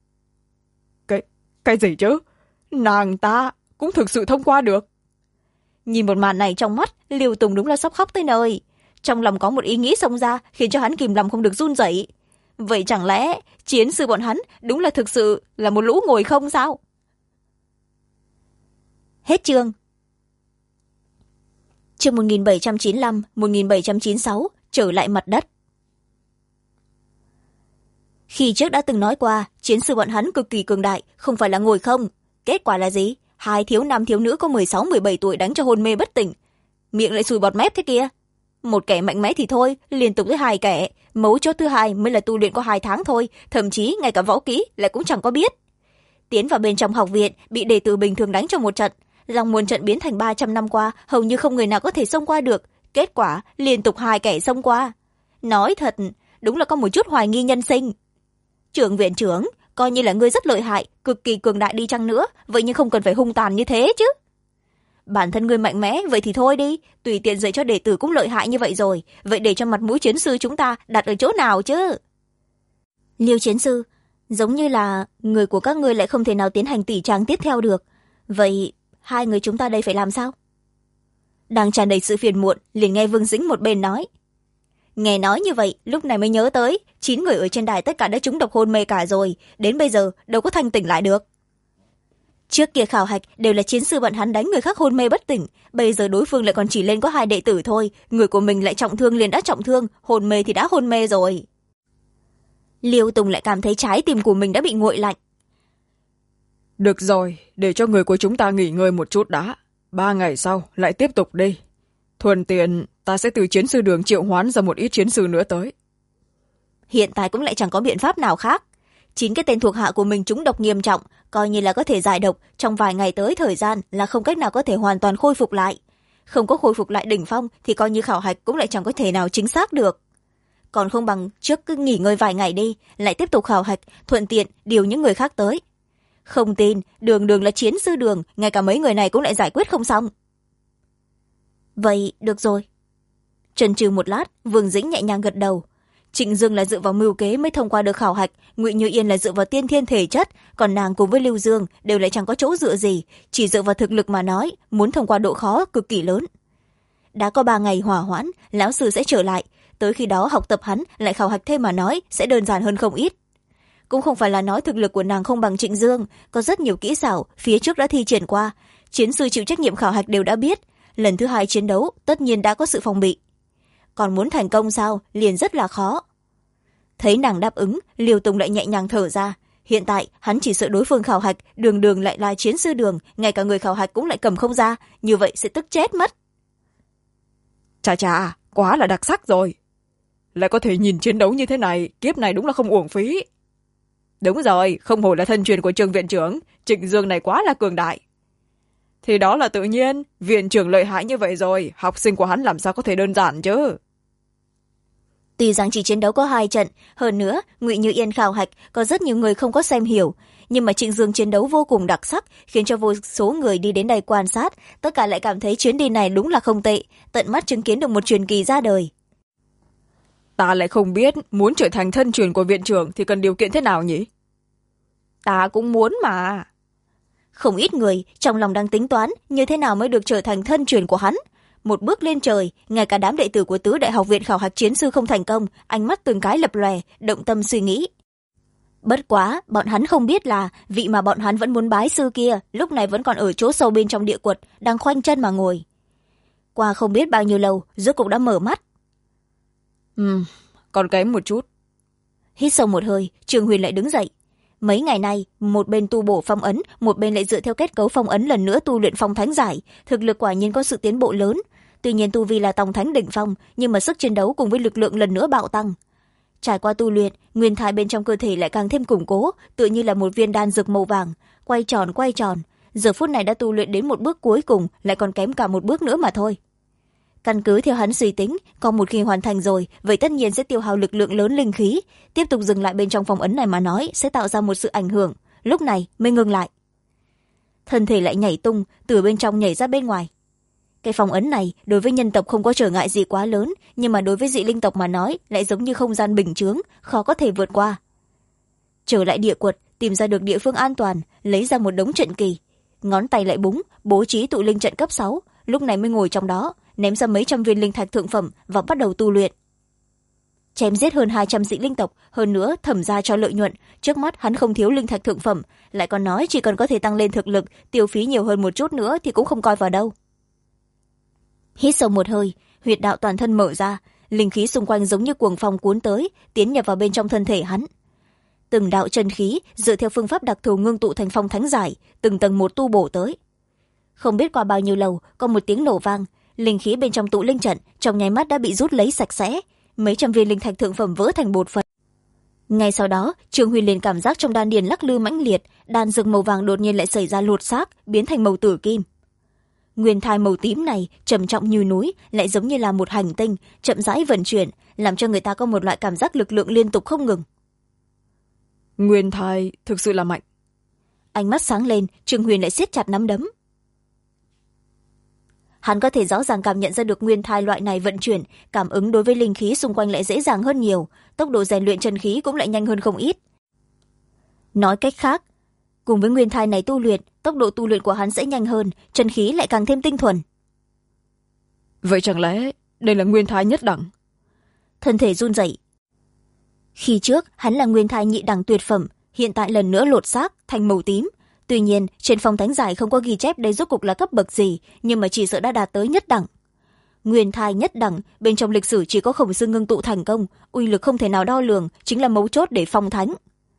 Cái gì chứ? Nàng ta cũng thực sự thông qua được.
Nhìn một màn này trong mắt, Lưu Tùng đúng là sắp khóc tới nơi. Trong lòng có một ý nghĩ xông ra, khiến cho hắn kìm lòng không được run rẩy. Vậy chẳng lẽ chiến sư bọn hắn đúng là thực sự là một lũ ngồi không sao? Hết chương. Chương 1795, 1796, trở lại mặt đất. Khi trước đã từng nói qua, chiến sư bọn hắn cực kỳ cường đại, không phải là ngồi không. Kết quả là gì? 2 thiếu nam thiếu nữ có 16-17 tuổi đánh cho hôn mê bất tỉnh. Miệng lại sùi bọt mép thế kia. Một kẻ mạnh mẽ thì thôi, liên tục với 2 kẻ. Mấu chốt thứ 2 mới là tu luyện có 2 tháng thôi, thậm chí ngay cả võ kỹ lại cũng chẳng có biết. Tiến vào bên trong học viện, bị đệ tử bình thường đánh trong một trận. Lòng muôn trận biến thành 300 năm qua, hầu như không người nào có thể xông qua được. Kết quả, liên tục 2 kẻ xông qua. Nói thật, đúng là có một chút hoài nghi nhân sinh. Trưởng viện trưởng, coi như là ngươi rất lợi hại, cực kỳ cường đại đi chăng nữa, vậy nhưng không cần phải hung tàn như thế chứ. Bản thân ngươi mạnh mẽ, vậy thì thôi đi, tùy tiện dạy cho đệ tử cũng lợi hại như vậy rồi, vậy để cho mặt mũi chiến sư chúng ta đặt ở chỗ nào chứ? Liêu chiến sư, giống như là người của các ngươi lại không thể nào tiến hành tỉ tràng tiếp theo được, vậy 2 người chúng ta đây phải làm sao? Đang tràn đầy sự phiền muộn, liền nghe Vương Dĩnh một bên nói. Nghe nói như vậy, lúc này mới nhớ tới, 9 người ở trên đài tất cả đã trúng độc hôn mê cả rồi, đến bây giờ đâu có thanh tỉnh lại được. Trước kia khảo hạch đều là chiến sư bọn hắn đánh người khác hôn mê bất tỉnh, bây giờ đối phương lại còn chỉ lên có 2 đệ tử thôi, người của mình lại trọng thương liền đã trọng thương, hôn mê thì đã hôn mê rồi. Liêu Tùng lại cảm thấy trái tim của mình đã bị nguội lạnh.
Được rồi, để cho người của chúng ta nghỉ ngơi một chút đã. 3 ngày sau lại tiếp tục đi. Thuận tiện ta sẽ từ chiến sư đường triệu hoán ra một ít chiến sư nữa tới.
Hiện tại cũng lại chẳng có biện pháp nào khác. 9 cái tên thuộc hạ của mình trúng độc nghiêm trọng, coi như là có thể giải độc, trong vài ngày tới thời gian là không cách nào có thể hoàn toàn khôi phục lại. Không có khôi phục lại đỉnh phong thì coi như khảo hạch cũng lại chẳng có thể nào chính xác được. Còn không bằng trước cứ nghỉ ngơi vài ngày đi, lại tiếp tục khảo hạch, thuận tiện điều những người khác tới. Không tin, đường đường là chiến sư đường, ngay cả mấy người này cũng lại giải quyết không xong. Vậy được rồi. Chần chừ một lát, Vương Dĩnh nhẹ nhàng gật đầu. Trịnh Dương là dựa vào mưu kế mới thông qua được khảo hạch, Ngụy Như Yên là dựa vào tiên thiên thể chất, còn nàng cùng với Lưu Dương đều lại chẳng có chỗ dựa gì, chỉ dựa vào thực lực mà nói, muốn thông qua độ khó cực kỳ lớn. Đã có 3 ngày hỏa hoãn, lão sư sẽ trở lại, tới khi đó học tập hắn lại khảo hạch thêm mà nói sẽ đơn giản hơn không ít. Cũng không phải là nói thực lực của nàng không bằng Trịnh Dương, có rất nhiều kỹ xảo phía trước đã thi triển qua, chiến sư chịu trách nhiệm khảo hạch đều đã biết, lần thứ 2 chiến đấu tất nhiên đã có sự phòng bị. Còn muốn thành công sao liền rất là khó. Thấy nàng đáp ứng, Liêu Tùng lại nhẹ nhàng thở ra. Hiện tại hắn chỉ sợ đối phương khảo hạch đường đường lại là chiến sư đường, ngay cả người khảo hạch cũng lại cầm không ra, như vậy sẽ tức chết mất.
Chà chà, quá là đặc sắc rồi. Lại có thể nhìn chiến đấu như thế này, kiếp này đúng là không uổng phí. Đúng rồi, không hổ là thân truyền của Trương viện trưởng, Trịnh Dương này quá là cường đại. Thì đó là tự nhiên, viện trưởng lợi hại như vậy rồi, học sinh của hắn làm sao có thể đơn giản chứ.
Tuy rằng chỉ chiến đấu có 2 trận, hơn nữa Ngụy Như Yên khảo hạch có rất nhiều người không có xem hiểu, nhưng mà Trịnh Dương chiến đấu vô cùng đặc sắc, khiến cho vô số người đi đến đây quan sát, tất cả lại cảm thấy chuyến đi này đúng là không tệ, tận mắt chứng kiến được một truyền kỳ ra đời.
Ta lại không biết muốn trở thành thân truyền của viện trưởng thì cần điều kiện thế nào nhỉ? Ta cũng muốn mà.
Không ít người trong lòng đang tính toán như thế nào mới được trở thành thân truyền của hắn. Một bước lên trời, ngay cả đám đệ tử của Tứ Đại học viện khảo hạch chiến sư không thành công, ánh mắt từng cái lập lòe, động tâm suy nghĩ. Bất quá, bọn hắn không biết là vị mà bọn hắn vẫn muốn bái sư kia lúc này vẫn còn ở chỗ sâu bên trong địa quật, đang khoanh chân mà ngồi. Qua không biết bao nhiêu lâu, rốt cục đã mở mắt.
Còn kém một chút.
Hít sâu một hơi, Trương Huyền lại đứng dậy. Mấy ngày nay, một bên tu bổ phong ấn, một bên lại dựa theo kết cấu phong ấn lần nữa tu luyện phong thánh giải, thực lực quả nhiên có sự tiến bộ lớn. Tuy nhiên tu vi là tòng thánh đỉnh phong, nhưng mà sức chiến đấu cùng với lực lượng lần nữa bạo tăng. Trải qua tu luyện, nguyên thai bên trong cơ thể lại càng thêm củng cố, tựa như là một viên đan dược màu vàng, quay tròn. Giờ phút này đã tu luyện đến một bước cuối cùng, lại còn kém cả một bước nữa mà thôi. Căn cứ theo hắn suy tính, còn một khi hoàn thành rồi, vậy tất nhiên sẽ tiêu hao lực lượng lớn linh khí, tiếp tục dừng lại bên trong phong ấn này mà nói sẽ tạo ra một sự ảnh hưởng, lúc này mới ngừng lại. Thân thể lại nhảy tung, từ bên trong nhảy ra bên ngoài. Cái phong ấn này đối với nhân tộc không có trở ngại gì quá lớn, nhưng mà đối với dị linh tộc mà nói lại giống như không gian bình chướng, khó có thể vượt qua. Trở lại địa quật, tìm ra được địa phương an toàn, lấy ra một đống trận kỳ, ngón tay lại búng, bố trí tụ linh trận cấp 6, lúc này mới ngồi trong đó, ném ra mấy trăm viên linh thạch thượng phẩm và bắt đầu tu luyện. Chém giết hơn 200 dị linh tộc, hơn nữa thẩm ra cho lợi nhuận, trước mắt hắn không thiếu linh thạch thượng phẩm, lại còn nói chỉ cần có thể tăng lên thực lực, tiêu phí nhiều hơn một chút nữa thì cũng không coi vào đâu. Hít sâu một hơi, huyệt đạo toàn thân mở ra, linh khí xung quanh giống như cuồng phong cuốn tới, tiến nhập vào bên trong thân thể hắn. Từng đạo chân khí dựa theo phương pháp đặc thù ngưng tụ thành phong thánh giải, từng tầng một tu bổ tới. Không biết qua bao nhiêu lâu, có một tiếng nổ vang, linh khí bên trong tụ linh trận trong nháy mắt đã bị rút lấy sạch sẽ, mấy trăm viên linh thạch thượng phẩm vỡ thành bột phấn. Ngay sau đó, Trương Huy liền cảm giác trong đan điền lắc lư mãnh liệt, đan dược màu vàng đột nhiên lại xảy ra lột xác, biến thành màu tử kim. Nguyên thai màu tím này trầm trọng như núi, lại giống như là một hành tinh chậm rãi vận chuyển, làm cho người ta có một loại cảm giác lực lượng liên tục không ngừng.
Nguyên thai thực sự là mạnh.
Ánh mắt sáng lên, Trương Huyền lại siết chặt nắm đấm. Hắn có thể rõ ràng cảm nhận ra được nguyên thai loại này vận chuyển, cảm ứng đối với linh khí xung quanh lại dễ dàng hơn nhiều, tốc độ rèn luyện chân khí cũng lại nhanh hơn không ít. Nói cách khác, cùng với nguyên thai này tu luyện, tốc độ tu luyện của hắn sẽ nhanh hơn, chân khí lại càng thêm tinh thuần.
Vậy chẳng lẽ đây là nguyên thai nhất đẳng?
Thân thể run rẩy. Khi trước hắn là nguyên thai nhị đẳng tuyệt phẩm, hiện tại lần nữa lột xác thành màu tím. Tuy nhiên trên phong thánh giải không có ghi chép đây rốt cục là cấp bậc gì, nhưng mà chỉ sợ đã đạt tới nhất đẳng. Nguyên thai nhất đẳng, bên trong lịch sử chỉ có Khổng Sư ngưng tụ thành công, uy lực không thể nào đo lường, chính là mấu chốt để phong thánh.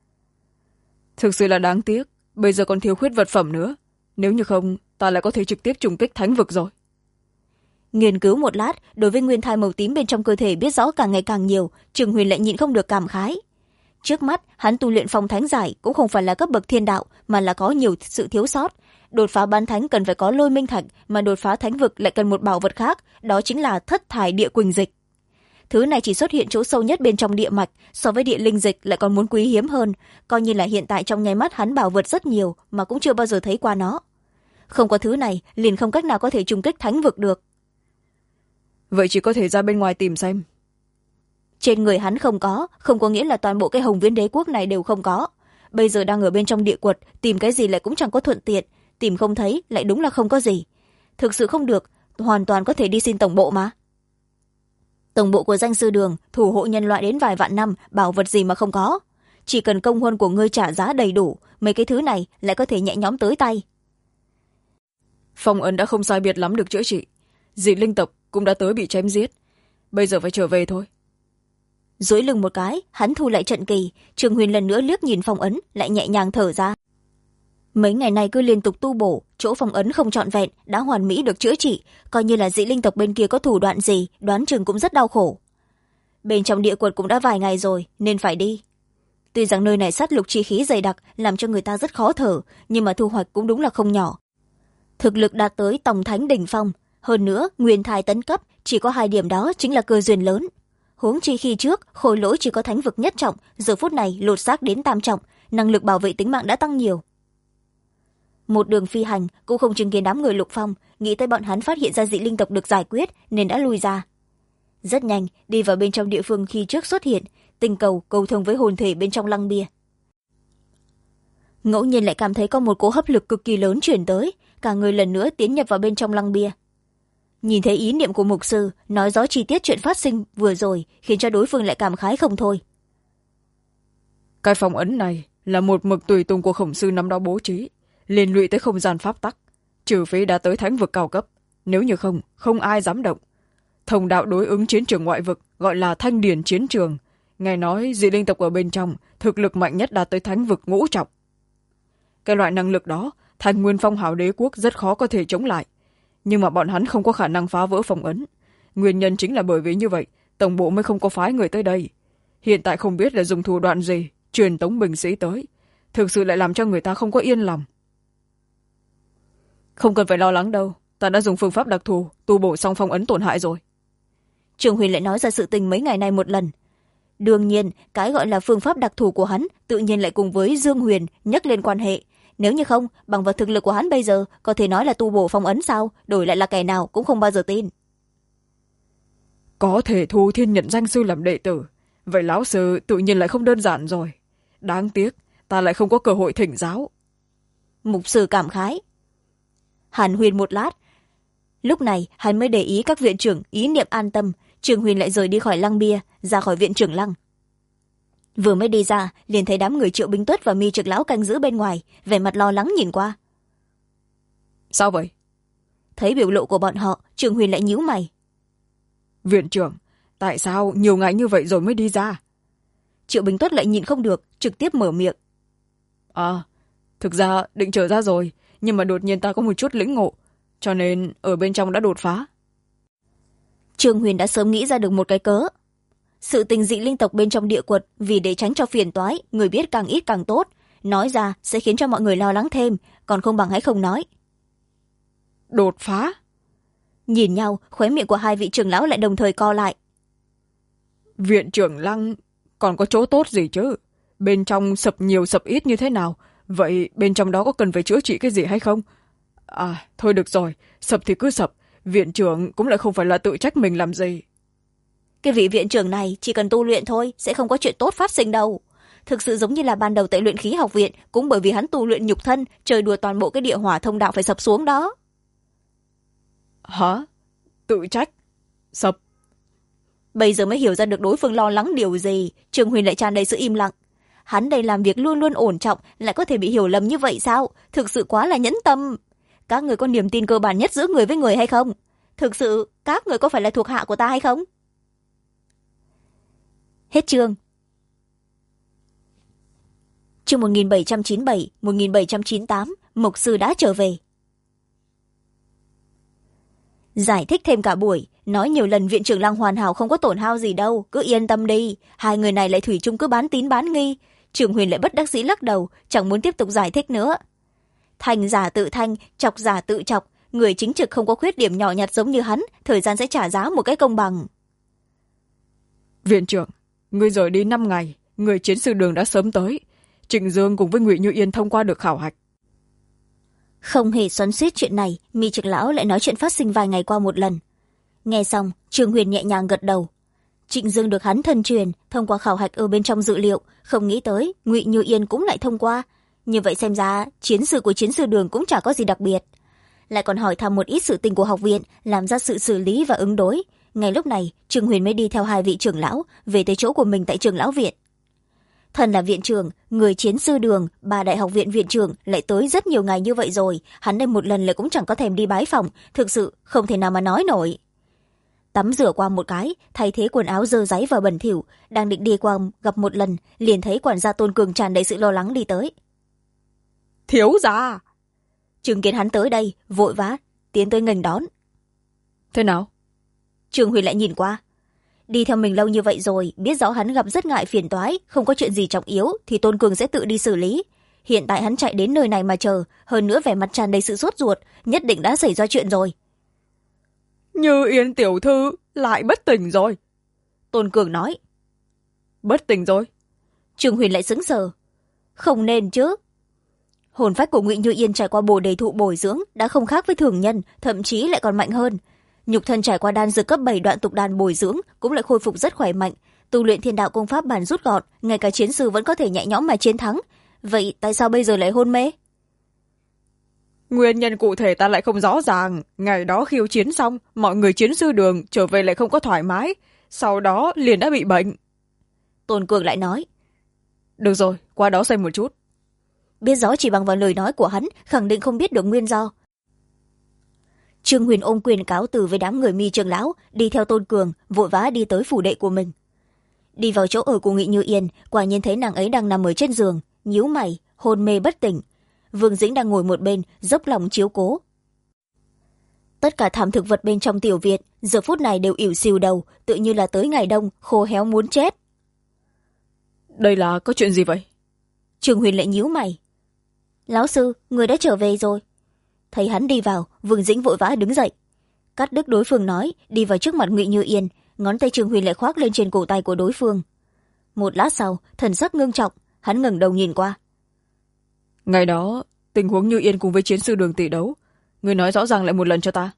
Thực sự là đáng tiếc, bây giờ còn thiếu khuyết vật phẩm nữa. Nếu như không, ta lại có thể trực tiếp trùng kích thánh vực rồi.
Nghiên cứu một lát, đối với nguyên thai màu tím bên trong cơ thể biết rõ càng ngày càng nhiều, Trường Huyền lại nhịn không được cảm khái. Trước mắt, hắn tu luyện phong thánh giải cũng không phải là cấp bậc thiên đạo, mà là có nhiều sự thiếu sót. Đột phá bán thánh cần phải có lôi minh thạch, mà đột phá thánh vực lại cần một bảo vật khác, đó chính là thất thải địa quỳnh dịch. Thứ này chỉ xuất hiện chỗ sâu nhất bên trong địa mạch, so với địa linh dịch lại còn muốn quý hiếm hơn, coi như là hiện tại trong nháy mắt hắn bảo vật rất nhiều mà cũng chưa bao giờ thấy qua nó. Không có thứ này, liền không cách nào có thể trùng kích thánh vực được.
Vậy chỉ có thể ra bên ngoài tìm xem.
Trên người hắn không có nghĩa là toàn bộ cái Hồng Viễn đế quốc này đều không có. Bây giờ đang ở bên trong địa quật, tìm cái gì lại cũng chẳng có thuận tiện, tìm không thấy lại đúng là không có gì. Thực sự không được, hoàn toàn có thể đi xin tổng bộ mà. Tổng bộ của danh sư đường thủ hộ nhân loại đến vài vạn năm, bảo vật gì mà không có. Chỉ cần công huân của ngươi trả giá đầy đủ, mấy cái thứ này lại có thể nhẹ nhõm tới tay.
Phong ấn đã không sai biệt lắm được chữa trị, dị linh tộc cũng đã tới bị chém giết, bây giờ phải trở về thôi.
Duỗi lưng một cái, hắn thu lại trận kỳ. Trường Huyền lần nữa liếc nhìn phong ấn, lại nhẹ nhàng thở ra. Mấy ngày này cứ liên tục tu bổ, chỗ phong ấn không trọn vẹn đã hoàn mỹ được chữa trị, coi như là dị linh tộc bên kia có thủ đoạn gì, đoán chừng cũng rất đau khổ. Bên trong địa quật cũng đã vài ngày rồi, nên phải đi. Tuy rằng nơi này sát lục chi khí dày đặc, làm cho người ta rất khó thở, nhưng mà thu hoạch cũng đúng là không nhỏ. Thực lực đạt tới tổng thánh đỉnh phong, hơn nữa nguyên thai tấn cấp, chỉ có 2 điểm đó chính là cơ duyên lớn. Huống chi khi trước khôi lỗi chỉ có thánh vực nhất trọng, giờ phút này lột xác đến tam trọng, năng lực bảo vệ tính mạng đã tăng nhiều. Một đường phi hành cũng không chứng kiến đám người Lục Phong, nghĩ tới bọn hắn phát hiện ra dị linh tộc được giải quyết nên đã lui ra. Rất nhanh đi vào bên trong địa phương khi trước xuất hiện, tinh cầu cầu thông với hồn thể bên trong lăng bia. Ngẫu nhiên lại cảm thấy có một cỗ hấp lực cực kỳ lớn chuyển tới, cả người lần nữa tiến nhập vào bên trong lăng bia. Nhìn thấy ý niệm của mục sư nói rõ chi tiết chuyện phát sinh vừa rồi, khiến cho đối phương lại cảm khái không thôi.
Cái phong ấn này là một mực tùy tùng của Khổng Sư năm đó bố trí, liên lụy tới không gian pháp tắc, trừ phi đã tới thánh vực cao cấp, nếu như không, không ai dám động. Thông đạo đối ứng chiến trường ngoại vực gọi là Thanh Điển chiến trường, nghe nói dị linh tộc ở bên trong thực lực mạnh nhất đạt tới thánh vực ngũ trọng. Cái loại năng lực đó Thành Nguyên Phong Hào đế quốc rất khó có thể chống lại, nhưng mà bọn hắn không có khả năng phá vỡ phong ấn. Nguyên nhân chính là bởi vì như vậy tổng bộ mới không có phái người tới đây. Hiện tại không biết là dùng thủ đoạn gì truyền tống binh sĩ tới, thực sự lại làm cho người ta không có yên lòng. Không cần phải lo lắng đâu, ta đã dùng phương pháp đặc thù tu bổ xong phong ấn tổn hại rồi.
Trường Huyền lại nói ra sự tình mấy ngày nay một lần. Đương nhiên cái gọi là phương pháp đặc thù của hắn tự nhiên lại cùng với Dương Huyền nhắc lên quan hệ. Nếu như không, bằng vào thực lực của hắn bây giờ có thể nói là tu bổ phong ấn sao, đổi lại là kẻ nào cũng không bao giờ tin.
Có thể thu Thiên Nhận danh sư làm đệ tử, vậy lão sư tự nhiên lại không đơn giản rồi. Đáng tiếc ta lại không có cơ hội thỉnh giáo.
Mục sư cảm khái. Hàn Huyền một lát, lúc này hắn mới để ý các viện trưởng ý niệm an tâm. Trường Huyền lại rời đi khỏi lăng bia, ra khỏi viện trưởng lăng. Vừa mới đi ra liền thấy đám người Triệu Bính Tuất và Mi Trực lão canh giữ bên ngoài, vẻ mặt lo lắng nhìn qua.
Sao vậy?
Thấy biểu lộ của bọn họ, Trường Huyền lại nhíu mày.
Viện trưởng, tại sao nhiều ngày như vậy rồi mới đi ra?
Triệu Bính Tuất lại nhịn không được, trực tiếp mở miệng.
Thực ra định trở ra rồi, nhưng mà đột nhiên ta có một chút lĩnh ngộ, cho nên ở bên trong đã đột phá.
Trường Huyền đã sớm nghĩ ra được một cái cớ. Sự tình dị linh tộc bên trong địa quật, vì để tránh cho phiền toái, người biết càng ít càng tốt, nói ra sẽ khiến cho mọi người lo lắng thêm, còn không bằng hãy không nói.
Đột phá?
Nhìn nhau, khóe miệng của hai vị trưởng lão lại đồng thời co lại.
Viện trưởng lăng còn có chỗ tốt gì chứ? Bên trong sập nhiều sập ít như thế nào? Vậy bên trong đó có cần phải chữa trị cái gì hay không? Thôi được rồi, sập thì cứ sập, viện trưởng cũng lại không phải là tự trách mình làm gì.
Cái vị viện trưởng này chỉ cần tu luyện thôi, sẽ không có chuyện tốt phát sinh đâu. Thực sự giống như là ban đầu tại luyện khí học viện, cũng bởi vì hắn tu luyện nhục thân, trời đùa toàn bộ cái địa hỏa thông đạo phải sập xuống đó.
Hả? Tự trách? Sập?
Bây giờ mới hiểu ra được đối phương lo lắng điều gì. Trường Huyền lại tràn đầy sự im lặng. Hắn đây làm việc luôn luôn ổn trọng, lại có thể bị hiểu lầm như vậy sao? Thực sự quá là nhẫn tâm. Các người có niềm tin cơ bản nhất giữa người với người hay không? thực sự các người có phải là thuộc hạ của ta hay không? Hết chương. Chương 1797, 1798, Mục sư đã trở về. Giải thích thêm cả buổi, nói nhiều lần viện trưởng Lăng hoàn hảo không có tổn hao gì đâu, cứ yên tâm đi. Hai người này lại thủy chung cứ bán tín bán nghi. Trường Huyền lại bất đắc dĩ lắc đầu, chẳng muốn tiếp tục giải thích nữa. Thành giả tự thanh, chọc giả tự chọc, người chính trực không có khuyết điểm nhỏ nhặt giống như hắn, thời gian sẽ trả giá một cái công bằng.
Viện trưởng, người rời đi 5 ngày, người chiến sư đường đã sớm tới. Trịnh Dương cùng với Ngụy Như Yên thông qua được khảo hạch.
Không hề xoắn xuýt chuyện này, Mi Trực lão lại nói chuyện phát sinh vài ngày qua một lần. Nghe xong, Trường Huyền nhẹ nhàng gật đầu. Trịnh Dương được hắn thân truyền, thông qua khảo hạch ở bên trong dự liệu, không nghĩ tới Ngụy Như Yên cũng lại thông qua. Như vậy xem ra, chiến sự của chiến sư đường cũng chả có gì đặc biệt. Lại còn hỏi thăm một ít sự tình của học viện, làm ra sự xử lý và ứng đối. Ngay lúc này, Trường Huyền mới đi theo hai vị trưởng lão về tới chỗ của mình tại Trường lão viện. Thần là viện trưởng, người chiến sư đường, ba đại học viện viện trưởng lại tới rất nhiều ngày như vậy rồi, hắn đây một lần lại cũng chẳng có thèm đi bái phòng, thực sự không thể nào mà nói nổi. Tắm rửa qua một cái, thay thế quần áo dơ dáy và bẩn thỉu, đang định đi qua gặp một lần, liền thấy quản gia Tôn Cường tràn đầy sự lo lắng đi tới.
Thiếu gia!
Chứng kiến hắn tới đây, vội vã tiến tới nghênh đón.
Thế nào?
Trường Huyền lại nhìn qua. Đi theo mình lâu như vậy rồi, biết rõ hắn gặp rất ngại phiền toái, không có chuyện gì trọng yếu thì Tôn Cường sẽ tự đi xử lý. Hiện tại hắn chạy đến nơi này mà chờ, hơn nữa vẻ mặt tràn đầy sự sốt ruột, nhất định đã xảy ra chuyện rồi.
Như Yên tiểu thư lại bất tỉnh rồi.
Tôn Cường nói.
Bất tỉnh rồi?
Trường Huyền lại sững sờ. Không nên chứ. Hồn phách của Ngụy Như Yên trải qua bồ đề thụ bồi dưỡng đã không khác với thường nhân, thậm chí lại còn mạnh hơn. Nhục thân trải qua đan dược cấp 7 đoạn tục đan bồi dưỡng cũng lại khôi phục rất khỏe mạnh. Tu luyện thiên đạo công pháp bản rút gọn, ngay cả chiến sư vẫn có thể nhẹ nhõm mà chiến thắng. Vậy tại sao bây giờ lại hôn mê?
Nguyên nhân cụ thể ta lại không rõ ràng. Ngày đó khiêu chiến xong, mọi người chiến sư đường trở về lại không có thoải mái. Sau đó liền đã bị bệnh.
Tôn Cường lại nói.
Được rồi, qua đó xem một chút.
Biết rõ chỉ bằng vào lời nói của hắn, khẳng định không biết được nguyên do. Trương Huyền ôm quyền cáo từ với đám người Mi Trường lão, đi theo Tôn Cường, vội vã đi tới phủ đệ của mình. Đi vào chỗ ở của Ngụy Như Yên, quả nhiên thấy nàng ấy đang nằm ở trên giường, nhíu mày, hôn mê bất tỉnh. Vương Dĩnh đang ngồi một bên, dốc lòng chiếu cố. Tất cả thảm thực vật bên trong tiểu viện giờ phút này đều ỉu xìu đầu, tự như là tới ngày đông, khô héo muốn chết.
Đây là có chuyện gì vậy?
Trương Huyền lại nhíu mày. Lão sư, người đã trở về rồi. Thấy hắn đi vào, Vương Dĩnh vội vã đứng dậy. Cắt đứt đối phương nói, đi vào trước mặt Ngụy Như Yên, ngón tay Trương Huyền lại khoác lên trên cổ tay của đối phương. Một lát sau, thần sắc ngưng trọng, hắn ngẩng đầu nhìn qua.
Ngày đó, tình huống Như Yên cùng với chiến sư đường tỷ đấu, người nói rõ ràng lại một lần cho ta.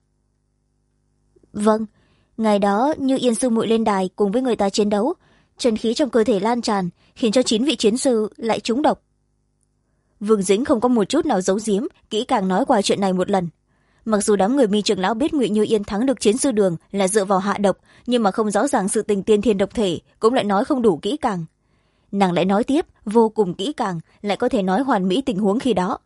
Vâng, ngày đó Như Yên sư muội lên đài cùng với người ta chiến đấu, chân khí trong cơ thể lan tràn, khiến cho 9 vị chiến sư lại trúng độc. Vương Dĩnh không có một chút nào giấu giếm, kỹ càng nói qua chuyện này một lần. Mặc dù đám người Mi Trường lão biết Ngụy Như Yên thắng được chiến sư đường là dựa vào hạ độc, nhưng mà không rõ ràng sự tình tiên thiên độc thể, cũng lại nói không đủ kỹ càng. Nàng lại nói tiếp, vô cùng kỹ càng, lại có thể nói hoàn mỹ tình huống khi đó.